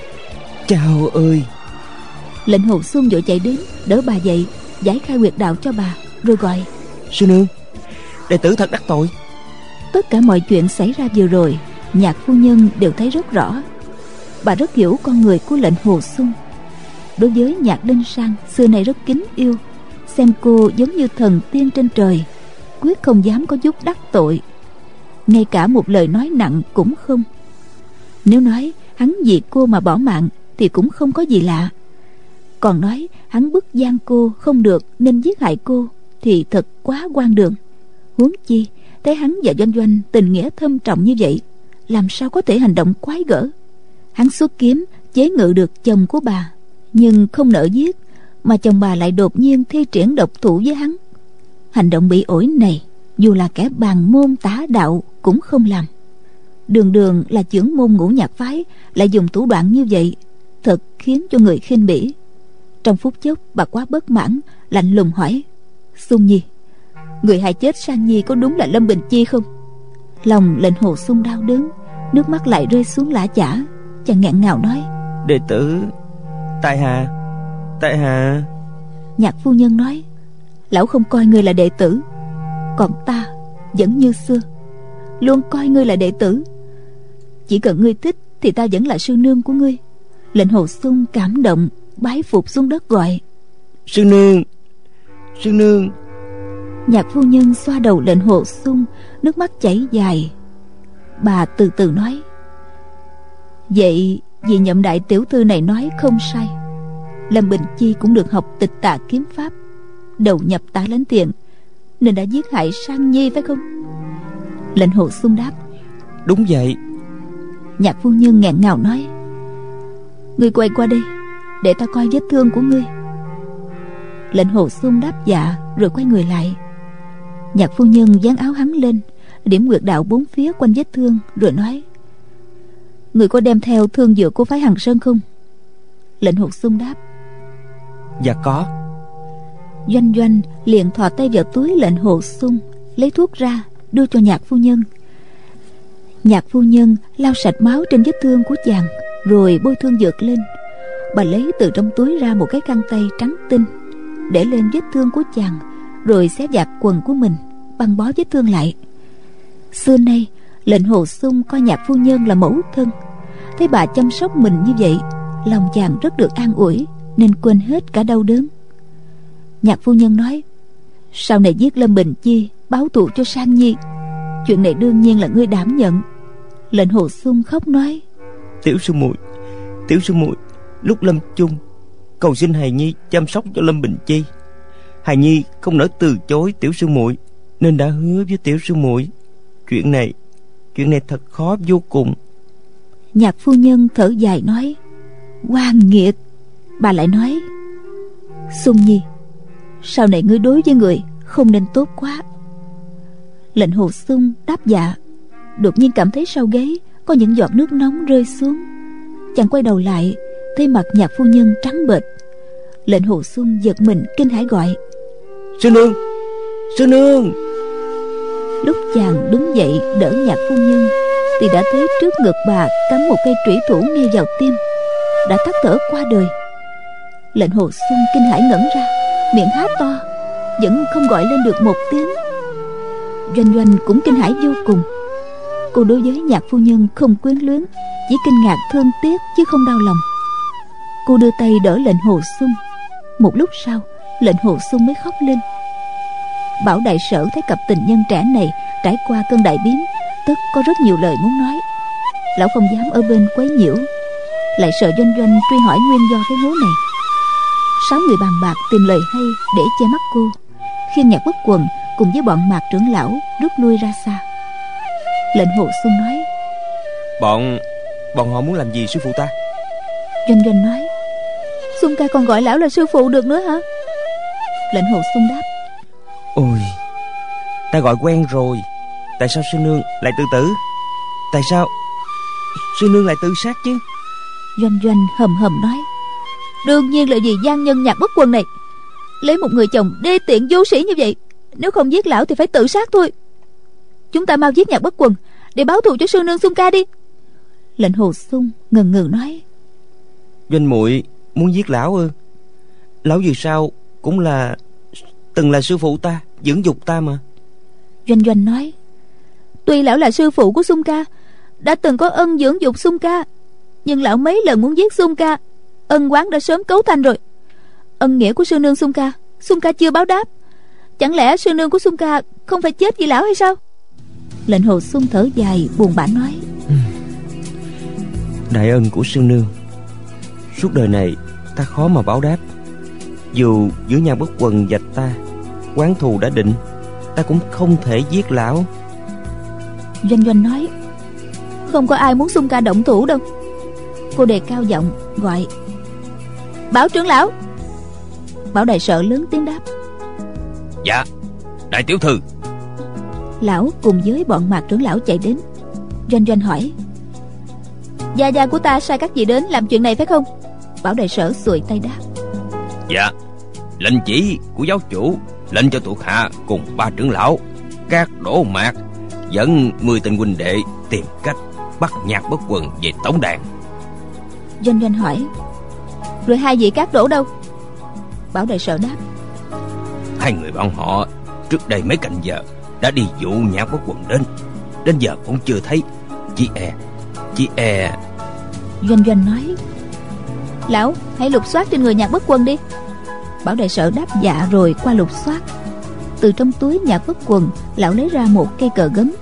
Chào ơi! Lệnh Hồ Xuân vội chạy đến đỡ bà dậy, giải khai huyệt đạo cho bà, rồi gọi: Sư nương, đệ tử thật đắc tội. Tất cả mọi chuyện xảy ra vừa rồi, Nhạc phu nhân đều thấy rất rõ. Bà rất hiểu con người của Lệnh Hồ Xuân. Đối với Nhạc Đinh Sang xưa nay rất kính yêu, xem cô giống như thần tiên trên trời, quyết không dám có chút đắc tội. Ngay cả một lời nói nặng cũng không. Nếu nói hắn vì cô mà bỏ mạng thì cũng không có gì lạ. Còn nói hắn bức gian cô không được nên giết hại cô thì thật quá hoang đường. Huống chi thấy hắn và Doanh Doanh tình nghĩa thâm trọng như vậy, làm sao có thể hành động quái gở. Hắn xuất kiếm chế ngự được chồng của bà, nhưng không nỡ giết, mà chồng bà lại đột nhiên thi triển độc thủ với hắn. Hành động bị ổi này, dù là kẻ bàn môn tả đạo cũng không làm. Đường đường là chưởng môn Ngũ Nhạc phái lại dùng thủ đoạn như vậy, thật khiến cho người khinh bỉ. Trong phút chốc bà quá bất mãn, lạnh lùng hỏi: Xuân Nhi, người hại chết Sang Nhi có đúng là Lâm Bình Chi không? Lòng Lệnh Hồ Xuân đau đớn, nước mắt lại rơi xuống lã chả. Chàng nghẹn ngào nói: Đệ tử tại hạ, tại hạ. Nhạc phu nhân nói: Lão không coi ngươi là đệ tử, còn ta vẫn như xưa, luôn coi ngươi là đệ tử. Chỉ cần ngươi thích thì ta vẫn là sư nương của ngươi. Lệnh Hồ Xuân cảm động bái phục xuống đất gọi: Sư nương, sư nương. Nhạc phu nhân xoa đầu Lệnh Hồ Xuân, nước mắt chảy dài. Bà từ từ nói: Vậy vì Nhậm đại tiểu thư này nói không sai, Lâm Bình Chi cũng được học Tịch Tà kiếm pháp, đầu nhập Tả Lãnh Tiền, nên đã giết hại Sang Nhi phải không? Lệnh Hồ Xuân đáp: Đúng vậy. Nhạc phu nhân nghẹn ngào nói: Ngươi quay qua đây, để ta coi vết thương của ngươi. Lệnh Hồ Xuân đáp dạ, rồi quay người lại. Nhạc phu nhân dán áo hắn lên, điểm huyệt đạo bốn phía quanh vết thương, rồi nói: Người có đem theo thương dược của phái Hằng Sơn không? Lệnh Hồ Xuân đáp: Dạ có. Doanh Doanh liền thò tay vào túi Lệnh Hồ Xuân, lấy thuốc ra đưa cho Nhạc phu nhân. Nhạc phu nhân lau sạch máu trên vết thương của chàng, rồi bôi thương dược lên. Bà lấy từ trong túi ra một cái khăn tay trắng tinh, để lên vết thương của chàng, rồi xé vạt quần của mình, băng bó vết thương lại. Xưa nay Lệnh Hồ Xuân coi Nhạc phu nhân là mẫu thân, thấy bà chăm sóc mình như vậy, lòng chàng rất được an ủi, nên quên hết cả đau đớn. Nhạc phu nhân nói: Sau này giết Lâm Bình Chi, báo thù cho Sang Nhi, chuyện này đương nhiên là ngươi đảm nhận. Lệnh Hồ Xuân khóc nói: Tiểu sư muội, tiểu sư muội, lúc lâm chung cầu xin hài nhi chăm sóc cho Lâm Bình Chi. Hài nhi không nỡ từ chối tiểu sư muội, nên đã hứa với tiểu sư muội. Chuyện này, chuyện này thật khó vô cùng. Nhạc phu nhân thở dài nói: Oan nghiệt. Bà lại nói: Xuân Nhi, sau này ngươi đối với người không nên tốt quá. Lệnh Hồ Xuân đáp dạ. Đột nhiên cảm thấy sau gáy có những giọt nước nóng rơi xuống. Chàng quay đầu lại, thấy mặt Nhạc phu nhân trắng bệch. Lệnh Hồ Xuân giật mình kinh hãi gọi: Sư nương, sư nương. Lúc chàng đứng dậy đỡ Nhạc phu nhân thì đã thấy trước ngực bà cắm một cây trủy thủ ngay vào tim, đã tắt thở qua đời. Lệnh Hồ Xuân kinh hãi ngẩn ra, miệng há to, vẫn không gọi lên được một tiếng. Doanh Doanh cũng kinh hãi vô cùng. Cô đối với Nhạc phu nhân không quyến luyến, chỉ kinh ngạc thương tiếc chứ không đau lòng. Cô đưa tay đỡ Lệnh Hồ Xuân. Một lúc sau, Lệnh Hồ Xuân mới khóc lên. Bảo đại sở thấy cặp tình nhân trẻ này trải qua cơn đại biến, tất có rất nhiều lời muốn nói. Lão không dám ở bên quấy nhiễu, lại sợ Doanh Doanh truy hỏi nguyên do cái hố này. Sáu người bàn bạc tìm lời hay để che mắt cô, khiêng Nhạc Bất Quần cùng với bọn Mạc trưởng lão rút lui ra xa. Lệnh Hồ Xuân nói: Bọn Bọn họ muốn làm gì sư phụ ta? Doanh Doanh nói: Xuân ca còn gọi lão là sư phụ được nữa hả? Lệnh Hồ Xuân đáp: Ôi, ta gọi quen rồi. Tại sao sư nương lại tự tử? Tại sao sư nương lại tự sát chứ? Doanh Doanh hầm hầm nói: Đương nhiên là vì gian nhân Nhạc Bất Quần này. Lấy một người chồng đê tiện vô sĩ như vậy, nếu không giết lão thì phải tự sát thôi. Chúng ta mau giết Nhạc Bất Quần để báo thù cho sư nương Xuân ca đi. Lệnh Hồ Xuân ngần ngừ nói: Doanh muội muốn giết lão ư? Lão dù sao cũng là từng là sư phụ ta, dưỡng dục ta mà. Doanh Doanh nói: Tuy lão là sư phụ của Xuân ca, đã từng có ân dưỡng dục Xuân ca, nhưng lão mấy lần muốn giết Xuân ca, ân oán đã sớm cấu thành rồi. Ân nghĩa của sư nương Xuân ca, Xuân ca chưa báo đáp. Chẳng lẽ sư nương của Xuân ca không phải chết vì lão hay sao? Lệnh Hồ Xuân thở dài buồn bã nói: Đại ân của sư nương, suốt đời này ta khó mà báo đáp. Dù giữa Nhạc Bất Quần và ta oán thù đã định, ta cũng không thể giết lão. Doanh Doanh nói: Không có ai muốn Xuân ca động thủ đâu. Cô đề cao giọng gọi: Bảo trưởng lão. Bảo đại sở lớn tiếng đáp: Dạ, đại tiểu thư. Lão cùng với bọn Mạc trưởng lão chạy đến. Doanh Doanh hỏi: Gia gia của ta sai các vị đến làm chuyện này phải không? Bảo đại sở xuôi tay đáp: Dạ, lệnh chỉ của giáo chủ lệnh cho thuộc hạ cùng ba trưởng lão các đổ mạc dẫn mười tên huynh đệ tìm cách bắt Nhạc Bất Quần về tổng đàn. Doanh Doanh hỏi: Rồi hai vị các đổ đâu? Bảo đại sở đáp: Hai người bọn họ trước đây mấy canh giờ đã đi dụ Nhạc Bất Quần đến, đến giờ cũng chưa thấy. Chỉ e Chỉ e Doanh Doanh nói: Lão hãy lục soát trên người Nhạc Bất Quần đi. Bảo đại sở đáp dạ rồi qua lục soát. Từ trong túi Nhạc Bất Quần, lão lấy ra một cây cờ gấm.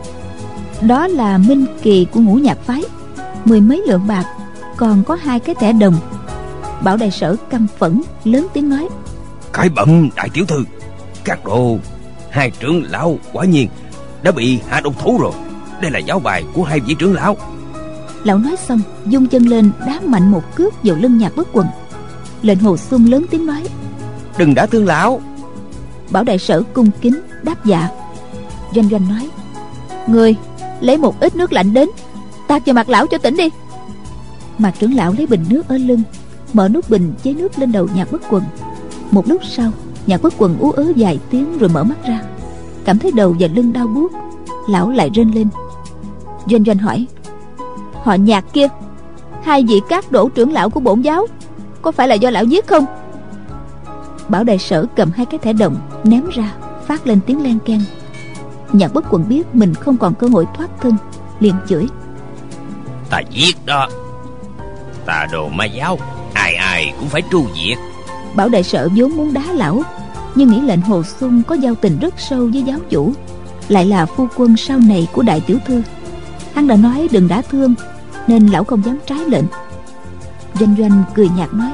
Đó là minh kỳ của Ngũ Nhạc phái, mười mấy lượng bạc, còn có hai cái thẻ đồng. Bảo đại sở căm phẫn lớn tiếng nói: Cái bẩm đại tiểu thư, các đồ hai trưởng lão quả nhiên đã bị hạ độc thủ rồi. Đây là giáo bài của hai vị trưởng lão. Lão nói xong dung chân lên đá mạnh một cước vào lưng Nhạc Bất Quần. Lệnh Hồ Xuân lớn tiếng nói: Đừng đả thương lão. Bảo đại sở cung kính đáp dạ. Doanh Doanh nói: Người lấy một ít nước lạnh đến, tạt vào mặt lão cho tỉnh đi. Mạc trưởng lão lấy bình nước ở lưng, mở nút bình chế nước lên đầu Nhạc Bất Quần. Một lúc sau, Nhạc Bất Quần ú ớ vài tiếng rồi mở mắt ra, cảm thấy đầu và lưng đau buốt. Lão lại rên lên. Doanh Doanh hỏi: Họ Nhạc kia, hai vị các đổ trưởng lão của bổn giáo, có phải là do lão giết không? Bảo đại sở cầm hai cái thẻ đồng ném ra, phát lên tiếng len keng. Nhạc Bất Quần biết mình không còn cơ hội thoát thân, liền chửi: Ta giết đó. Ta đồ ma giáo, ai ai cũng phải tru diệt. Bảo đại sở vốn muốn đá lão, nhưng nghĩ lệnh Hồ Xuân có giao tình rất sâu với giáo chủ, lại là phu quân sau này của đại tiểu thư. Hắn đã nói đừng đả thương, nên lão không dám trái lệnh. Doanh Doanh cười nhạt nói: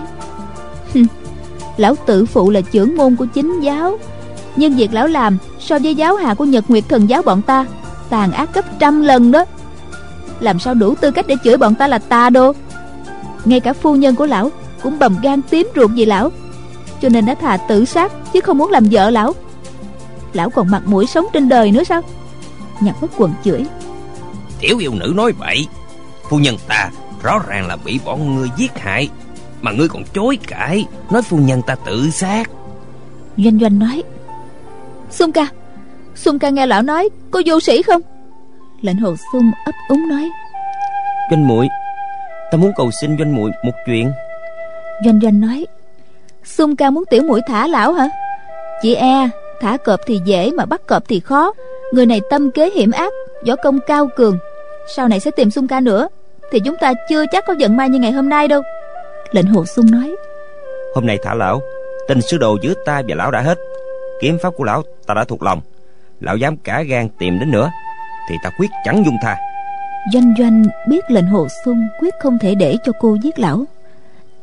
Lão tự phụ là trưởng môn của chính giáo, nhưng việc lão làm so với giáo hà của Nhật Nguyệt Thần giáo bọn ta tàn ác gấp trăm lần đó. Làm sao đủ tư cách để chửi bọn ta là tà đồ? Ngay cả phu nhân của lão cũng bầm gan tím ruột vì lão, cho nên đã thà tự sát chứ không muốn làm vợ lão. Lão còn mặt mũi sống trên đời nữa sao? Nhạc Bất Quần chửi: Tiểu yêu nữ nói bậy. Phu nhân ta rõ ràng là bị bọn ngươi giết hại, mà ngươi còn chối cãi, nói phu nhân ta tự sát. Doanh Doanh nói: Xuân ca, Xuân ca nghe lão nói có vô sĩ không? Lệnh Hồ Xuân ấp úng nói: Doanh muội, ta muốn cầu xin Doanh muội một chuyện. Doanh Doanh nói: Xuân ca muốn tiểu muội thả lão hả? Chị e thả cọp thì dễ mà bắt cọp thì khó. Người này tâm kế hiểm ác, võ công cao cường, sau này sẽ tìm Xuân ca nữa, thì chúng ta chưa chắc có vận may như ngày hôm nay đâu. Lệnh Hồ Xuân nói: Hôm nay thả lão, tình sư đồ giữa ta và lão đã hết. Kiếm pháp của lão ta đã thuộc lòng. Lão dám cả gan tìm đến nữa thì ta quyết chẳng dung tha. Doanh Doanh biết lệnh Hồ Xuân quyết không thể để cho cô giết lão,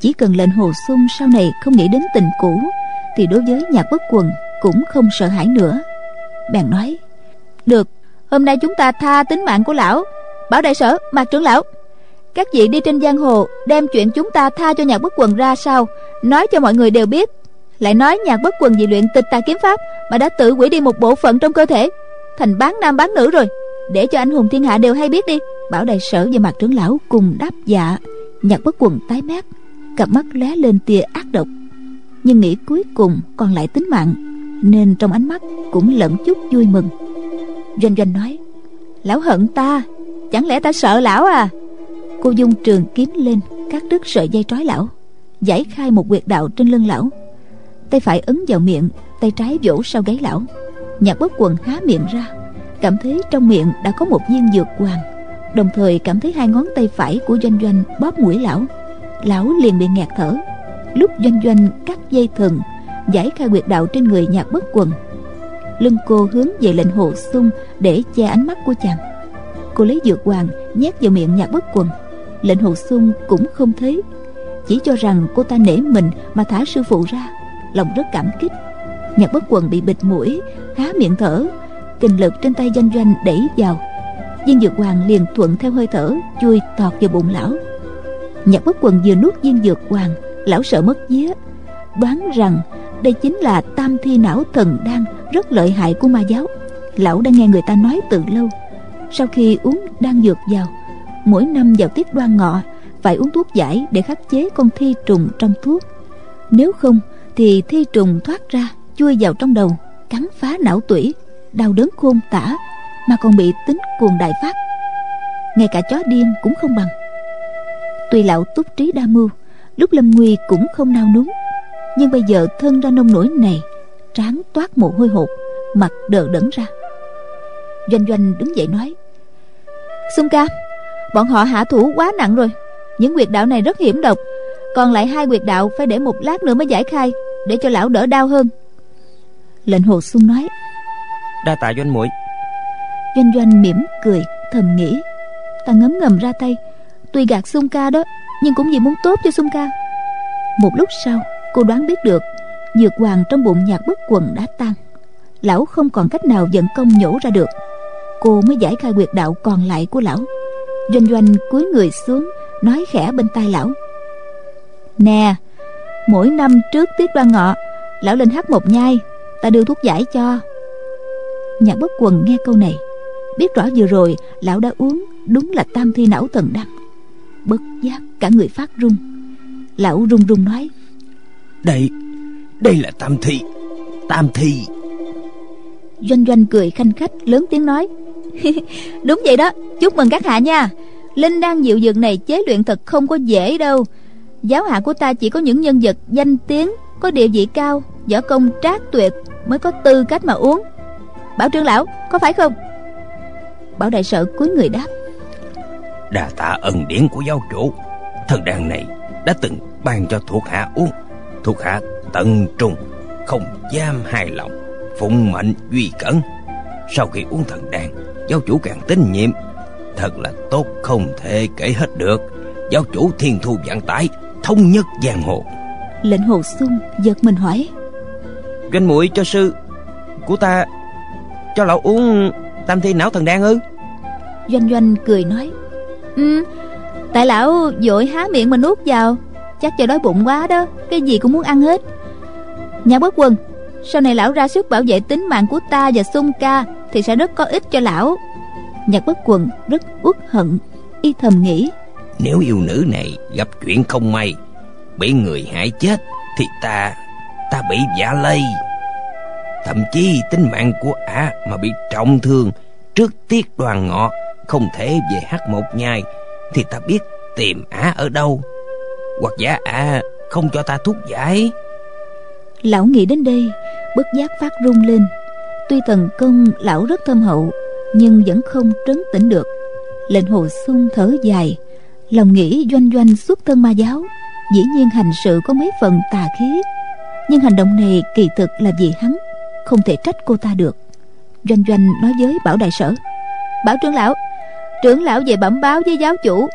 Chỉ cần lệnh Hồ Xuân sau này không nghĩ đến tình cũ, thì đối với Nhạc Bất Quần cũng không sợ hãi nữa. Bèn nói: được, hôm nay chúng ta tha tính mạng của lão. Bảo đại sở, Mạc trưởng lão, các vị đi trên giang hồ đem chuyện chúng ta tha cho Nhạc Bất Quần ra sao, nói cho mọi người đều biết. Lại nói Nhạc Bất Quần vì luyện Tịch Tà kiếm pháp mà đã tự hủy đi một bộ phận trong cơ thể, thành bán nam bán nữ rồi, để cho anh hùng thiên hạ đều hay biết đi. Bảo đại sở và Mạc trưởng lão cùng đáp dạ. Nhạc Bất Quần tái mét, cặp mắt lóe lên tia ác độc, nhưng nghĩ cuối cùng còn lại tính mạng, nên trong ánh mắt cũng lẫn chút vui mừng. Doanh Doanh nói: lão hận ta, chẳng lẽ ta sợ lão à? Cô dung trường kiếm lên, cắt đứt sợi dây trói lão, giải khai một huyệt đạo trên lưng lão, tay phải ấn vào miệng, tay trái vỗ sau gáy lão. Nhạc Bất Quần há miệng ra, cảm thấy trong miệng đã có một viên dược hoàng, đồng thời cảm thấy hai ngón tay phải của Doanh Doanh bóp mũi lão. Lão liền bị nghẹt thở. Lúc Doanh Doanh cắt dây thừng, giải khai huyệt đạo trên người Nhạc Bất Quần, lưng cô hướng về lệnh Hồ Xuân để che ánh mắt của chàng. Cô lấy dược hoàng nhét vào miệng Nhạc Bất Quần. Lệnh Hồ Xuân cũng không thấy, chỉ cho rằng cô ta nể mình mà thả sư phụ ra, lòng rất cảm kích. Nhạc Bất Quần bị bịt mũi, há miệng thở, kình lực trên tay Doanh Doanh đẩy vào, viên dược hoàng liền thuận theo hơi thở chui tọt vào bụng lão. Nhạc Bất Quần vừa nuốt viên dược hoàng, lão sợ mất vía, đoán rằng đây chính là tam thi não thần đan rất lợi hại của ma giáo. Lão đã nghe người ta nói từ lâu, sau khi uống đan dược vào, mỗi năm vào tiết Đoan Ngọ phải uống thuốc giải để khắc chế con thi trùng trong thuốc. Nếu không thì thi trùng thoát ra chui vào trong đầu, cắn phá não tủy, đau đớn khôn tả, mà còn bị tính cuồng đại phát, ngay cả chó điên cũng không bằng. Tuy lão túc trí đa mưu, lúc lâm nguy cũng không nao núng, nhưng bây giờ thân ra nông nổi này, trán toát mồ hôi hột, mặt đờ đẫn ra. Doanh Doanh đứng dậy nói: Xuân ca, bọn họ hạ thủ quá nặng rồi, những huyệt đạo này rất hiểm độc, còn lại hai huyệt đạo phải để một lát nữa mới giải khai, để cho lão đỡ đau hơn. Lệnh Hồ Xuân nói: đa tạ Doanh muội. Doanh Doanh mỉm cười, thầm nghĩ: ta ngấm ngầm ra tay, tuy gạt Xuân ca đó, nhưng cũng vì muốn tốt cho Xuân ca. Một lúc sau, cô đoán biết được dược hoàng trong bụng Nhạc Bất Quần đã tan, lão không còn cách nào vận công nhổ ra được. Cô mới giải khai huyệt đạo còn lại của lão. Doanh Doanh cúi người xuống, nói khẽ bên tai lão: nè, mỗi năm trước tiết Đoan Ngọ, lão lên hát một nhai, ta đưa thuốc giải cho. Nhạc Bất Quần nghe câu này, biết rõ vừa rồi lão đã uống đúng là tam thi não thần đan, bất giác cả người phát run. Lão run run nói: Đây, đây là tam thi, tam thi. Doanh Doanh cười khanh khách lớn tiếng nói: đúng vậy đó, chúc mừng các hạ nha. Linh đan diệu dược này chế luyện thật không có dễ đâu. Giáo hạ của ta chỉ có những nhân vật danh tiếng, có địa vị cao, võ công trác tuyệt mới có tư cách mà uống. Bảo trưởng lão, có phải không? Bảo đại sở cúi người đáp: đà tạ ân điển của giáo chủ. Thần đan này đã từng ban cho thuộc hạ uống, thuộc hạ tận trung, không dám hài lòng, phụng mệnh duy cẩn. Sau khi uống thần đan, giáo chủ càng tín nhiệm, thật là tốt không thể kể hết được. Giáo chủ thiên thu vạn tải, thống nhất giang hồ. Lệnh Hồ Xuân giật mình hỏi: Doanh muội cho sư của ta cho lão uống tam thi não thần đan ư? Doanh Doanh cười nói: Ừ, tại lão vội há miệng mà nuốt vào, chắc cho đói bụng quá đó, cái gì cũng muốn ăn hết. Nhạc Bất Quần, sau này lão ra sức bảo vệ tính mạng của ta và Xuân ca thì sẽ rất có ích cho lão. Nhạc Bất Quần rất uất hận, y thầm nghĩ: nếu yêu nữ này gặp chuyện không may, bị người hại chết, thì ta ta bị vạ lây. Thậm chí tính mạng của ả mà bị trọng thương trước tiết Đoan Ngọ, không thể về hát một nhai, thì ta biết tìm ả ở đâu, hoặc giả ả không cho ta thuốc giải. Lão nghĩ đến đây, bất giác phát run lên. Tuy thần công lão rất thâm hậu, nhưng vẫn không trấn tĩnh được. Lệnh Hồ Xuân thở dài, lòng nghĩ Doanh Doanh xuất thân ma giáo, dĩ nhiên hành sự có mấy phần tà khí, nhưng hành động này kỳ thực là vì hắn, không thể trách cô ta được. Doanh Doanh nói với Bảo đại sở: Bảo trưởng lão, trưởng lão về bẩm báo với giáo chủ,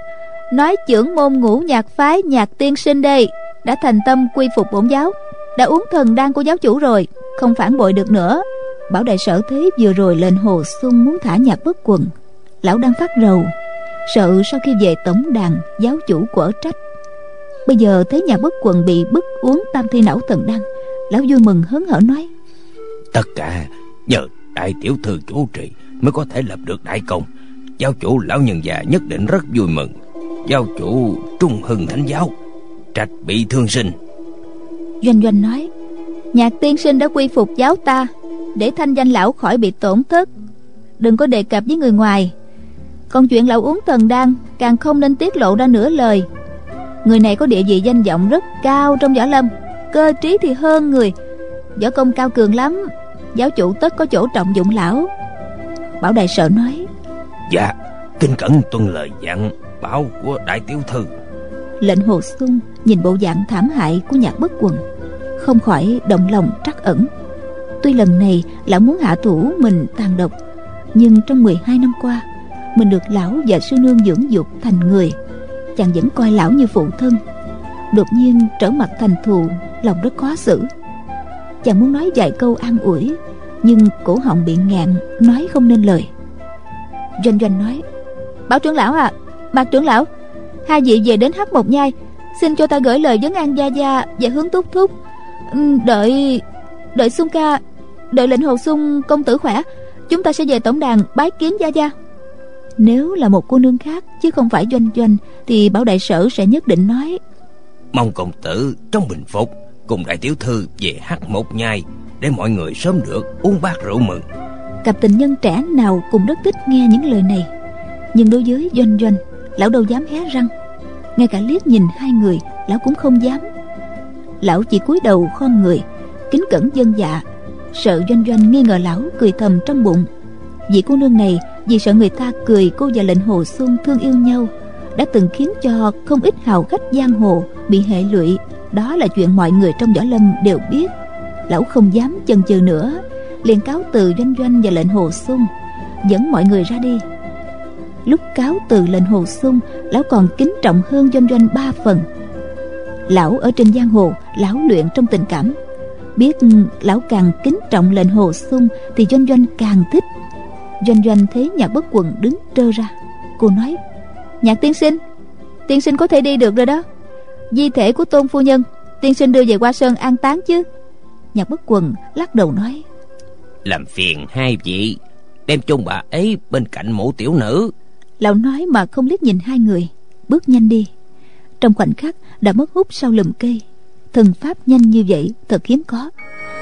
nói chưởng môn ngũ nhạc phái Nhạc tiên sinh đây đã thành tâm quy phục bổn giáo, đã uống thần đan của giáo chủ rồi, không phản bội được nữa. Bảo đại sở thấy vừa rồi lệnh Hồ Xuân muốn thả Nhạc Bất Quần, lão đang phát rầu, sợ sau khi về tổng đàn giáo chủ quở trách. Bây giờ thấy Nhạc Bất Quần bị bức uống tam thi não thần đan, lão vui mừng hớn hở nói: tất cả nhờ đại tiểu thư chủ trì mới có thể lập được đại công. Giáo chủ lão nhân già nhất định rất vui mừng. Giáo chủ trung hưng thánh giáo, trạch bị thương sinh. Doanh Doanh nói: Nhạc tiên sinh đã quy phục giáo ta, để thanh danh lão khỏi bị tổn thất, đừng có đề cập với người ngoài. Còn chuyện lão uống thần đan càng không nên tiết lộ ra nửa lời. Người này có địa vị danh vọng rất cao trong võ lâm, cơ trí thì hơn người, võ công cao cường lắm. Giáo chủ tất có chỗ trọng dụng lão. Bảo đại sở nói: dạ, kính cẩn tuân lời dặn bảo của đại tiểu thư. Lệnh Hồ Xuân nhìn bộ dạng thảm hại của Nhạc Bất Quần, không khỏi động lòng trắc ẩn. Tuy lần này lão muốn hạ thủ mình tàn độc, nhưng trong mười hai năm qua mình được lão và sư nương dưỡng dục thành người, chàng vẫn coi lão như phụ thân. Đột nhiên trở mặt thành thù, lòng rất khó xử. Chàng muốn nói vài câu an ủi, nhưng cổ họng bị ngạn, nói không nên lời. Doanh Doanh nói: Bảo trưởng lão à, Mạc trưởng lão, hai vị về đến Hắc Mộc Nhai, xin cho ta gửi lời vấn an gia gia và Hướng thúc thúc. Đợi Đợi Xuân ca, đợi lệnh Hồ Xuân công tử khỏe, chúng ta sẽ về tổng đàn bái kiến gia gia. Nếu là một cô nương khác chứ không phải Doanh Doanh thì Bảo đại sở sẽ nhất định nói: mong công tử trong bình phục cùng đại tiểu thư về Hắc Mộc Nhai, để mọi người sớm được uống bát rượu mừng. Cặp tình nhân trẻ nào cũng rất thích nghe những lời này, nhưng đối với Doanh Doanh, lão đâu dám hé răng. Ngay cả liếc nhìn hai người lão cũng không dám. Lão chỉ cúi đầu khom người, kính cẩn vâng dạ, sợ Doanh Doanh nghi ngờ lão cười thầm trong bụng. Vị cô nương này vì sợ người ta cười cô và lệnh Hồ Xuân thương yêu nhau, đã từng khiến cho không ít hào khách giang hồ bị hệ lụy. Đó là chuyện mọi người trong võ lâm đều biết. Lão không dám chần chừ nữa, liền cáo từ Doanh Doanh và lệnh Hồ Xuân, dẫn mọi người ra đi. Lúc cáo từ lệnh Hồ Xuân, lão còn kính trọng hơn Doanh Doanh ba phần. Lão ở trên giang hồ, lão luyện trong tình cảm, biết lão càng kính trọng lệnh Hồ Xuân thì Doanh Doanh càng thích. Doanh Doanh thấy Nhạc Bất Quần đứng trơ ra, cô nói: Nhạc tiên sinh, tiên sinh có thể đi được rồi đó. Di thể của Tôn phu nhân tiên sinh đưa về Hoa Sơn an táng chứ? Nhạc Bất Quần lắc đầu nói: làm phiền hai vị đem chôn bà ấy bên cạnh mộ tiểu nữ. Lão nói mà không liếc nhìn hai người, bước nhanh đi. Trong khoảnh khắc đã mất hút sau lùm cây. Thần pháp nhanh như vậy thật hiếm có.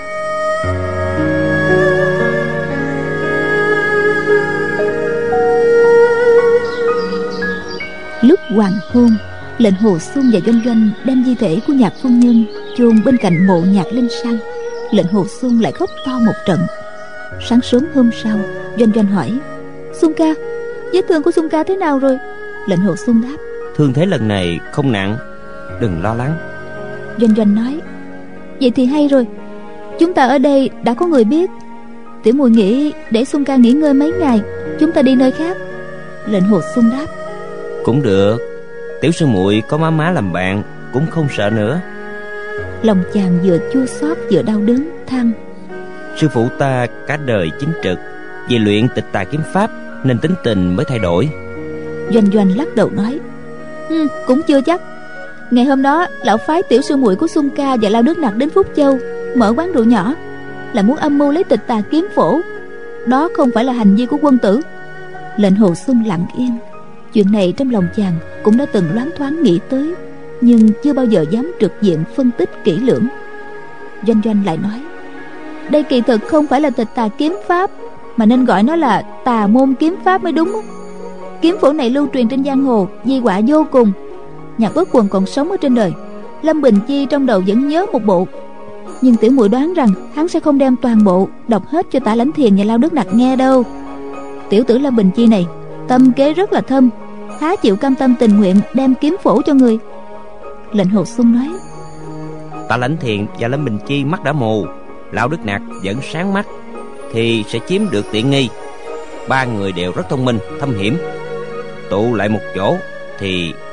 Lúc hoàng hôn, lệnh Hồ Xuân và Doanh Doanh đem di thể của Nhạc phu nhân chôn bên cạnh mộ Nhạc Linh San. Lệnh Hồ Xuân lại khóc to một trận. Sáng sớm hôm sau, Doanh Doanh hỏi: Xuân ca, vết thương của Xuân ca thế nào rồi? Lệnh Hồ Xuân đáp: thương thế lần này không nặng, đừng lo lắng. Doanh Doanh nói: vậy thì hay rồi, chúng ta ở đây đã có người biết. Tiểu muội nghĩ để Xuân ca nghỉ ngơi mấy ngày, chúng ta đi nơi khác. Lệnh Hồ Xuân đáp: cũng được, tiểu sư muội có má má làm bạn, cũng không sợ nữa. Lòng chàng vừa chua xót vừa đau đớn, than: sư phụ ta cả đời chính trực, vì luyện tịch tà kiếm pháp nên tính tình mới thay đổi. Doanh Doanh lắc đầu nói: ừ, cũng chưa chắc. Ngày hôm đó lão phái tiểu sư muội của Xuân ca và Lao Đức Nặc đến Phúc Châu mở quán rượu nhỏ, là muốn âm mưu lấy tịch tà kiếm phổ. Đó không phải là hành vi của quân tử. Lệnh Hồ Xuân lặng yên. Chuyện này trong lòng chàng cũng đã từng loáng thoáng nghĩ tới, nhưng chưa bao giờ dám trực diện phân tích kỹ lưỡng. Doanh Doanh lại nói: đây kỳ thực không phải là tịch tà kiếm pháp, mà nên gọi nó là tà môn kiếm pháp mới đúng. Kiếm phổ này lưu truyền trên giang hồ, di họa vô cùng. Nhạc Bất Quần còn sống ở trên đời, Lâm Bình Chi trong đầu vẫn nhớ một bộ, nhưng tiểu muội đoán rằng hắn sẽ không đem toàn bộ đọc hết cho Tả Lãnh Thiền và Lao Đức Nặc nghe đâu. Tiểu tử Lâm Bình Chi này tâm kế rất là thâm, há chịu cam tâm tình nguyện đem kiếm phổ cho người. Lệnh Hồ Xuân nói: Tả Lãnh Thiền và Lâm Bình Chi mắt đã mù, Lão Đức Nặc vẫn sáng mắt, thì sẽ chiếm được tiện nghi. Ba người đều rất thông minh, thâm hiểm, tụ lại một chỗ thì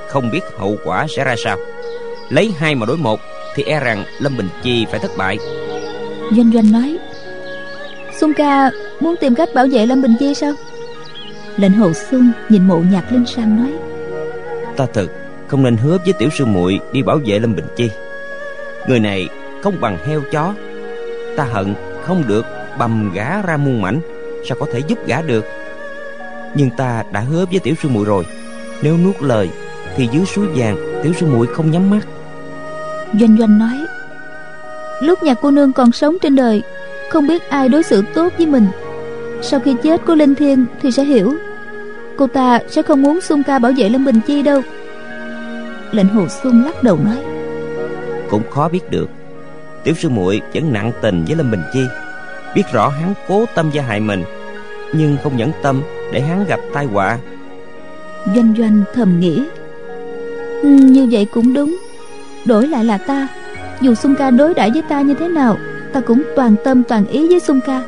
không biết hậu quả sẽ ra sao. Lấy hai mà đối một thì e rằng Lâm Bình Chi phải thất bại. Doanh Doanh nói: Xuân ca muốn tìm cách bảo vệ Lâm Bình Chi sao? Lệnh Hồ Xuân nhìn Mộ Nhạc Linh San nói: Ta thực không nên hứa với tiểu sư muội đi bảo vệ Lâm Bình Chi. Người này không bằng heo chó. Ta hận không được bầm gã ra muôn mảnh, sao có thể giúp gã được. Nhưng ta đã hứa với tiểu sư muội rồi, nếu nuốt lời thì dưới suối vàng tiểu sư muội không nhắm mắt. Doanh Doanh nói: Lúc nhà cô nương còn sống trên đời, không biết ai đối xử tốt với mình. Sau khi chết của Linh Thiên thì sẽ hiểu. Cô ta sẽ không muốn Xuân ca bảo vệ Lâm Bình Chi đâu. Lệnh Hồ Xuân lắc đầu nói: Cũng khó biết được. Tiểu sư muội vẫn nặng tình với Lâm Bình Chi, biết rõ hắn cố tâm gia hại mình, nhưng không nhẫn tâm để hắn gặp tai họa. Doanh Doanh thầm nghĩ: ừ, Như vậy cũng đúng. Đổi lại là ta, dù Xuân ca đối đãi với ta như thế nào, ta cũng toàn tâm toàn ý với Xuân ca.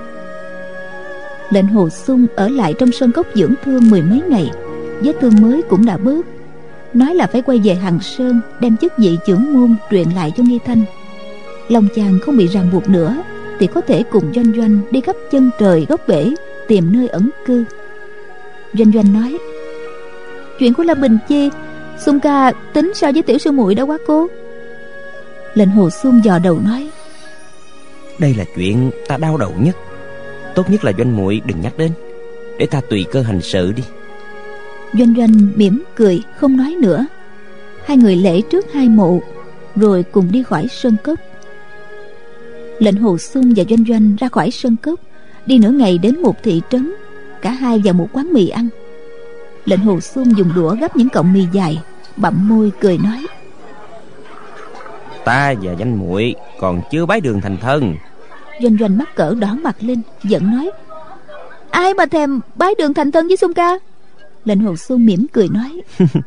Lệnh Hồ Xuân ở lại trong sơn cốc dưỡng thương mười mấy ngày, vết thương mới cũng đã bớt. Nói là phải quay về Hằng Sơn, đem chức vị trưởng môn truyền lại cho Nghi Thanh. Lòng chàng không bị ràng buộc nữa, thì có thể cùng Doanh Doanh đi khắp chân trời góc bể, tìm nơi ẩn cư. Doanh Doanh nói: Chuyện của Lâm Bình Chi, Xuân ca tính sao với tiểu sư muội đã quá cố? Lệnh Hồ Xuân dò đầu nói: Đây là chuyện ta đau đầu nhất. Tốt nhất là Doanh muội đừng nhắc đến, để ta tùy cơ hành sự đi. Doanh Doanh mỉm cười không nói nữa. Hai người lễ trước hai mộ, rồi cùng đi khỏi sơn cốc. Lệnh Hồ Xuân và Doanh Doanh ra khỏi sơn cốc, đi nửa ngày đến một thị trấn. Cả hai vào một quán mì ăn. Lệnh Hồ Xuân dùng đũa gắp những cọng mì dài, bặm môi cười nói: Ta và Doanh muội còn chưa bái đường thành thân. Doanh Doanh mắc cỡ đỏ mặt lên, giận nói: Ai mà thèm bái đường thành thân với Xuân ca? Lệnh Hồ Xuân mỉm cười nói: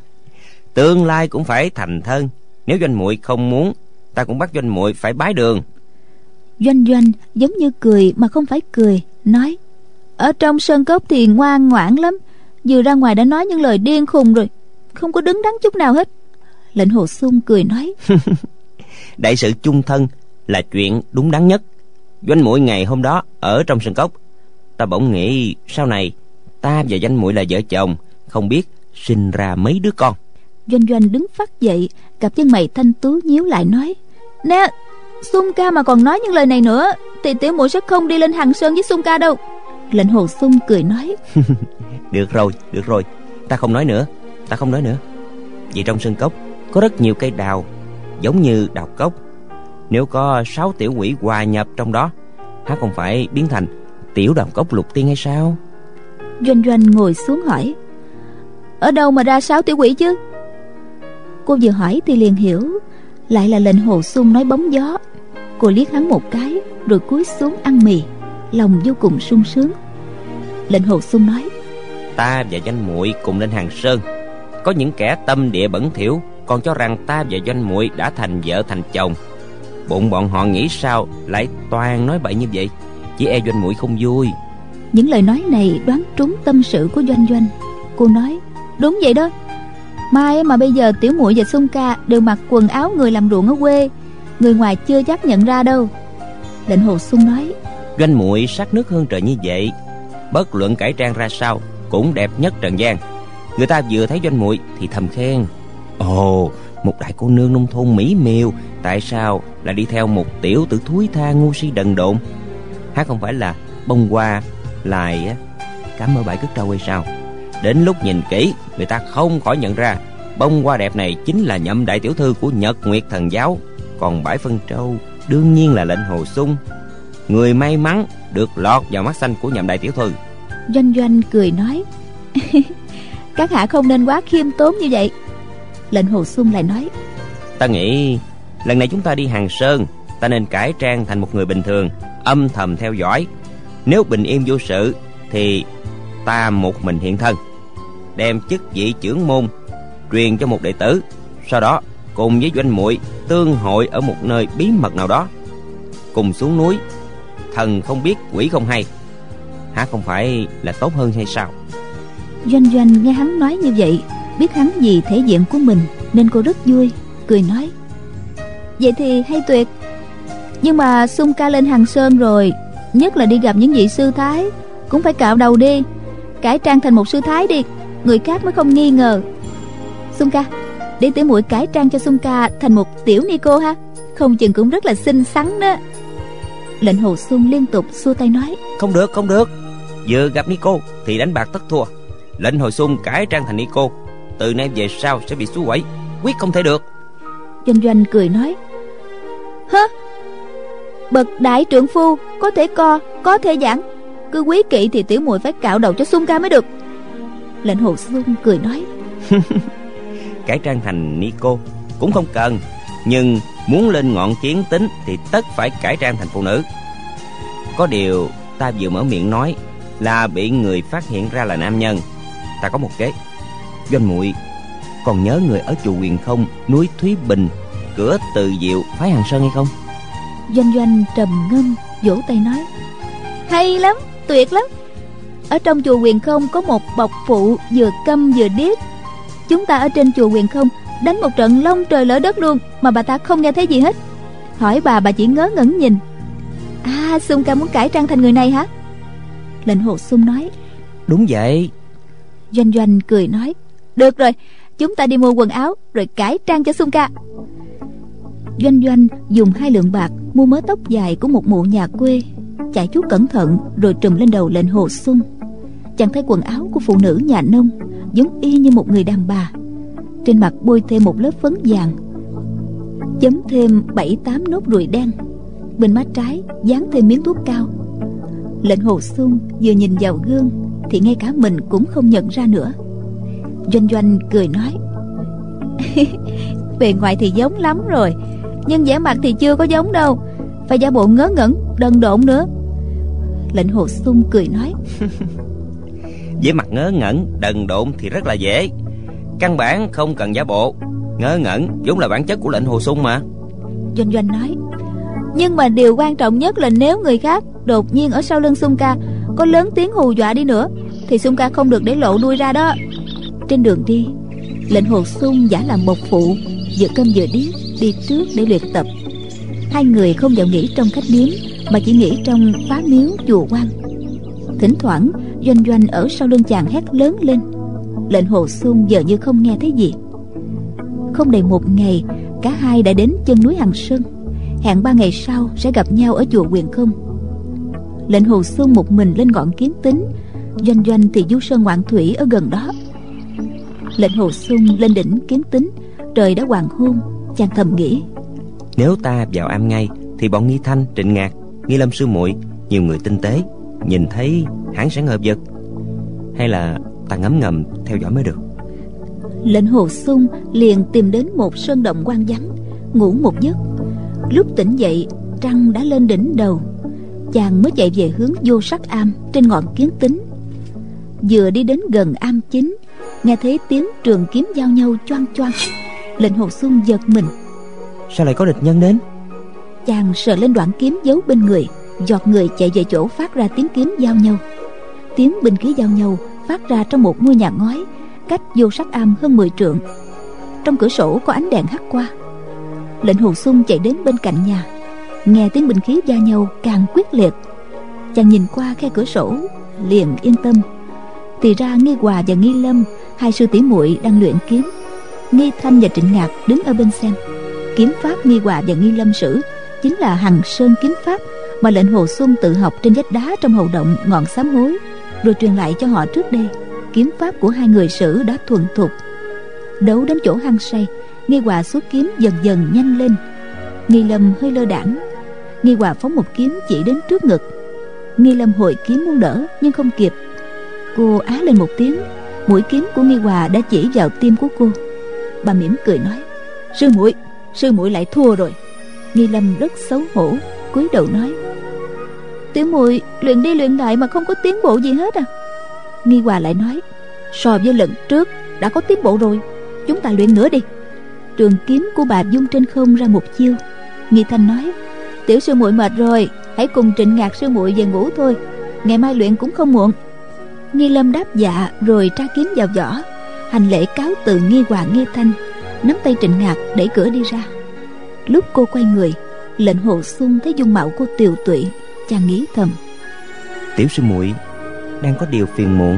Tương lai cũng phải thành thân. Nếu Doanh muội không muốn, ta cũng bắt Doanh muội phải bái đường. Doanh Doanh giống như cười mà không phải cười, nói: Ở trong sơn cốc thì ngoan ngoãn lắm, vừa ra ngoài đã nói những lời điên khùng rồi, không có đứng đắn chút nào hết. Lệnh Hồ Xuân cười nói: Đại sự chung thân là chuyện đúng đắn nhất. Doanh muội ngày hôm đó ở trong sơn cốc, ta bỗng nghĩ sau này ta và Doanh muội là vợ chồng, không biết sinh ra mấy đứa con. Doanh Doanh đứng phắt dậy, cặp chân mày thanh tú nhíu lại nói: Nè, Xuân ca mà còn nói những lời này nữa thì tiểu muội sẽ không đi lên Hằng Sơn với Xuân ca đâu. Lệnh Hồ Xuân cười nói: Được rồi, được rồi, ta không nói nữa, ta không nói nữa. Vì trong sơn cốc có rất nhiều cây đào, giống như đào cốc. Nếu có sáu tiểu quỷ hòa nhập trong đó, há không phải biến thành tiểu đào cốc lục tiên hay sao? Doanh Doanh ngồi xuống hỏi: Ở đâu mà ra sáu tiểu quỷ chứ? Cô vừa hỏi thì liền hiểu, lại là Lệnh Hồ Xuân nói bóng gió. Cô liếc hắn một cái, rồi cúi xuống ăn mì, lòng vô cùng sung sướng. Lệnh Hồ Xuân nói: Ta và Doanh muội cùng lên Hằng Sơn. Có những kẻ tâm địa bẩn thỉu còn cho rằng ta và Doanh muội đã thành vợ thành chồng. Bụng bọn họ nghĩ sao lại toàn nói bậy như vậy, chỉ e Doanh muội không vui. Những lời nói này đoán trúng tâm sự của Doanh Doanh. Cô nói: Đúng vậy đó. Mai mà bây giờ tiểu muội và Xuân ca đều mặc quần áo người làm ruộng ở quê, người ngoài chưa chắc nhận ra đâu. Lệnh Hồ Xuân nói: Doanh muội sắc nước hơn trời như vậy, bất luận cải trang ra sao cũng đẹp nhất trần gian. Người ta vừa thấy Doanh muội thì thầm khen: Ồ, một đại cô nương nông thôn mỹ miều, tại sao lại đi theo một tiểu tử thúi tha ngu si đần độn? Há không phải là bông hoa lại cắm ở bãi cất trâu hay sao? Đến lúc nhìn kỹ, người ta không khỏi nhận ra bông hoa đẹp này chính là nhậm đại tiểu thư của Nhật Nguyệt Thần Giáo. Còn bãi phân trâu đương nhiên là Lệnh Hồ Xuân, người may mắn được lọt vào mắt xanh của nhậm đại tiểu thư. Doanh Doanh cười nói: Các hạ không nên quá khiêm tốn như vậy. Lệnh Hồ Xuân lại nói: Ta nghĩ lần này chúng ta đi Hằng Sơn, ta nên cải trang thành một người bình thường, âm thầm theo dõi. Nếu bình yên vô sự thì ta một mình hiện thân, đem chức vị trưởng môn truyền cho một đệ tử, sau đó cùng với Doanh muội tương hội ở một nơi bí mật nào đó, cùng xuống núi, thần không biết quỷ không hay. Há không phải là tốt hơn hay sao? Doanh Doanh nghe hắn nói như vậy, biết hắn vì thể diện của mình nên cô rất vui, cười nói: vậy thì hay tuyệt. Nhưng mà Xung ca lên Hằng Sơn rồi, nhất là đi gặp những vị sư thái, cũng phải cạo đầu đi, cải trang thành một sư thái đi, người khác mới không nghi ngờ. Xung ca, để tiểu muội cải trang cho Xung ca thành một tiểu ni cô ha, không chừng cũng rất là xinh xắn đó. Lệnh Hồ Xuân liên tục xua tay nói: Không được, không được. Vừa gặp ni cô thì đánh bạc tất thua. Lệnh Hồ Xuân cải trang thành ni cô, từ nay về sau sẽ bị xúi quẩy, quyết không thể được. Doanh Doanh cười nói: hơ, bậc đại trượng phu có thể co, có thể giãn, cứ quý kỵ thì tiểu muội phải cạo đầu cho Xung ca mới được. Lệnh Hồ Xuân cười nói: Cải trang thành ni cô cũng không cần, nhưng muốn lên ngọn kiến tính thì tất phải cải trang thành phụ nữ. Có điều ta vừa mở miệng nói là bị người phát hiện ra là nam nhân. Ta có một kế. Doanh muội còn nhớ người ở chùa Huyền Không, núi Thúy Bình, cửa Từ Diệu, phái Hằng Sơn hay không? Doanh Doanh trầm ngâm vỗ tay nói: hay lắm, tuyệt lắm. Ở trong chùa Huyền Không có một bọc phụ vừa câm vừa điếc. Chúng ta ở trên chùa Huyền Không đánh một trận long trời lỡ đất luôn mà bà ta không nghe thấy gì hết. Hỏi bà, bà chỉ ngớ ngẩn nhìn. À, Xung ca muốn cải trang thành người này hả? Lệnh Hồ Xuân nói: Đúng vậy. Doanh Doanh cười nói: được rồi, chúng ta đi mua quần áo rồi cải trang cho Xung ca. Doanh Doanh dùng hai lượng bạc mua mớ tóc dài của một mụ nhà quê, chải chuốt cẩn thận rồi trùm lên đầu Lệnh Hồ Xuân. Chàng thấy quần áo của phụ nữ nhà nông, giống y như một người đàn bà. Trên mặt bôi thêm một lớp phấn vàng, chấm thêm bảy tám nốt ruồi đen, bên má trái dán thêm miếng thuốc cao. Lệnh Hồ Xuân vừa nhìn vào gương thì ngay cả mình cũng không nhận ra nữa. Doanh Doanh cười nói: bề ngoài thì giống lắm rồi, nhưng vẻ mặt thì chưa có giống đâu, phải giả bộ ngớ ngẩn đần độn nữa. Lệnh Hồ Xuân cười nói: vẻ mặt ngớ ngẩn đần độn thì rất là dễ, căn bản không cần giả bộ. Ngớ ngẩn vốn là bản chất của Lệnh Hồ Xuân mà. Doanh Doanh nói: nhưng mà điều quan trọng nhất là nếu người khác đột nhiên ở sau lưng Xung ca có lớn tiếng hù dọa đi nữa thì Xung ca không được để lộ đuôi ra đó. Trên đường đi, Lệnh Hồ Xuân giả làm một phụ, vừa câm vừa điếc đi trước để luyện tập. Hai người không vào nghỉ trong khách điếm mà chỉ nghỉ trong phá miếu chùa Quan. Thỉnh thoảng Doanh Doanh ở sau lưng chàng hét lớn lên. Lệnh Hồ Xuân giờ như không nghe thấy gì. Không đầy một ngày, cả hai đã đến chân núi Hằng Sơn, hẹn ba ngày sau sẽ gặp nhau ở chùa Huyền Không. Lệnh Hồ Xuân một mình lên ngọn Kiến Tính, Doanh Doanh thì du sơn ngoạn thủy ở gần đó. Lệnh Hồ Xuân lên đỉnh Kiến Tính, trời đã hoàng hôn. Chàng thầm nghĩ: nếu ta vào am ngay thì bọn Nghi Thanh, Trịnh Ngạc, Nghi Lâm sư muội, nhiều người tinh tế, nhìn thấy hẳn sẽ ngờ vực. Hay là ta ngấm ngầm theo dõi mới được. Lệnh Hồ Xuân liền tìm đến một sơn động hoang vắng, ngủ một giấc. Lúc tỉnh dậy, trăng đã lên đỉnh đầu. Chàng mới chạy về hướng Vô Sắc Am trên ngọn Kiến Tính. Vừa đi đến gần am chính, nghe thấy tiếng trường kiếm giao nhau choang choang. Lệnh Hồ Xuân giật mình. Sao lại có địch nhân đến? Chàng sờ lên đoạn kiếm giấu bên người, giọt người chạy về chỗ phát ra tiếng kiếm giao nhau. Tiếng binh khí giao nhau phát ra trong một ngôi nhà ngói cách Vô Sắc Am hơn mười trượng. Trong cửa sổ có ánh đèn hắt qua. Lệnh Hồ Xuân chạy đến bên cạnh nhà, nghe tiếng binh khí giao nhau càng quyết liệt. Chàng nhìn qua khe cửa sổ liền yên tâm. Thì ra Nghi Hòa và Nghi Lâm, hai sư tỷ muội đang luyện kiếm. Nghi Thanh và Trịnh Ngạc đứng ở bên xem. Kiếm pháp Nghi Hòa và Nghi Lâm sử chính là Hằng Sơn kiếm pháp mà Lệnh Hồ Xuân tự học trên vách đá trong hậu động ngọn Sám Hối, rồi truyền lại cho họ trước đây. Kiếm pháp của hai người sử đã thuần thục. Đấu đến chỗ hăng say, Nghi Hòa xuất kiếm dần dần nhanh lên. Nghi Lâm hơi lơ đãng. Nghi Hòa phóng một kiếm chỉ đến trước ngực. Nghi Lâm hồi kiếm muốn đỡ nhưng không kịp. Cô á lên một tiếng, mũi kiếm của Nghi Hòa đã chỉ vào tim của cô. Bà mỉm cười nói: sư muội, sư muội lại thua rồi. Nghi Lâm rất xấu hổ, cúi đầu nói: tiểu muội luyện đi luyện lại mà không có tiến bộ gì hết à. Nghi Hòa lại nói: so với lần trước đã có tiến bộ rồi, chúng ta luyện nữa đi. Trường kiếm của bà vung trên không ra một chiêu. Nghi Thanh nói: tiểu sư muội mệt rồi, hãy cùng Trịnh Ngạc sư muội về ngủ thôi, ngày mai luyện cũng không muộn. Nghi Lâm đáp dạ rồi tra kiếm vào vỏ. hành lễ cáo từ nghi hoàng nghi thanh, nắm tay Trịnh Ngạc đẩy cửa đi ra. Lúc cô quay người, Lệnh Hồ Xuân thấy dung mạo cô tiều tụy, chàng nghĩ thầm: Tiểu sư muội đang có điều phiền muộn.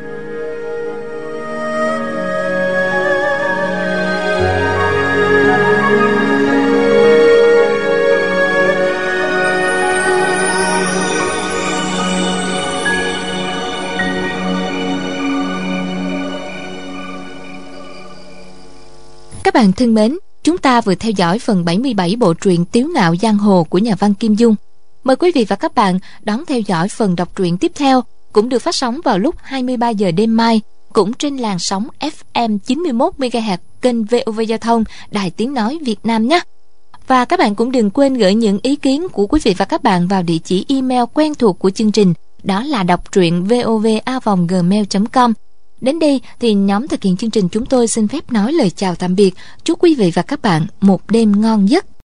Các bạn thân mến, chúng ta vừa theo dõi phần bảy mươi bảy bộ truyện Tiếu Ngạo Giang Hồ của nhà văn Kim Dung. Mời quý vị và các bạn đón theo dõi phần đọc truyện tiếp theo, cũng được phát sóng vào lúc hai mươi ba giờ đêm mai, cũng trên làn sóng ép em chín mươi mốt mê ga héc kênh vê o vê Giao thông, Đài Tiếng Nói Việt Nam nhé. Và các bạn cũng đừng quên gửi những ý kiến của quý vị và các bạn vào địa chỉ email quen thuộc của chương trình, đó là đọc truyện vov a vòng gmail chấm com. Đến đây thì nhóm thực hiện chương trình chúng tôi xin phép nói lời chào tạm biệt. Chúc quý vị và các bạn một đêm ngon giấc.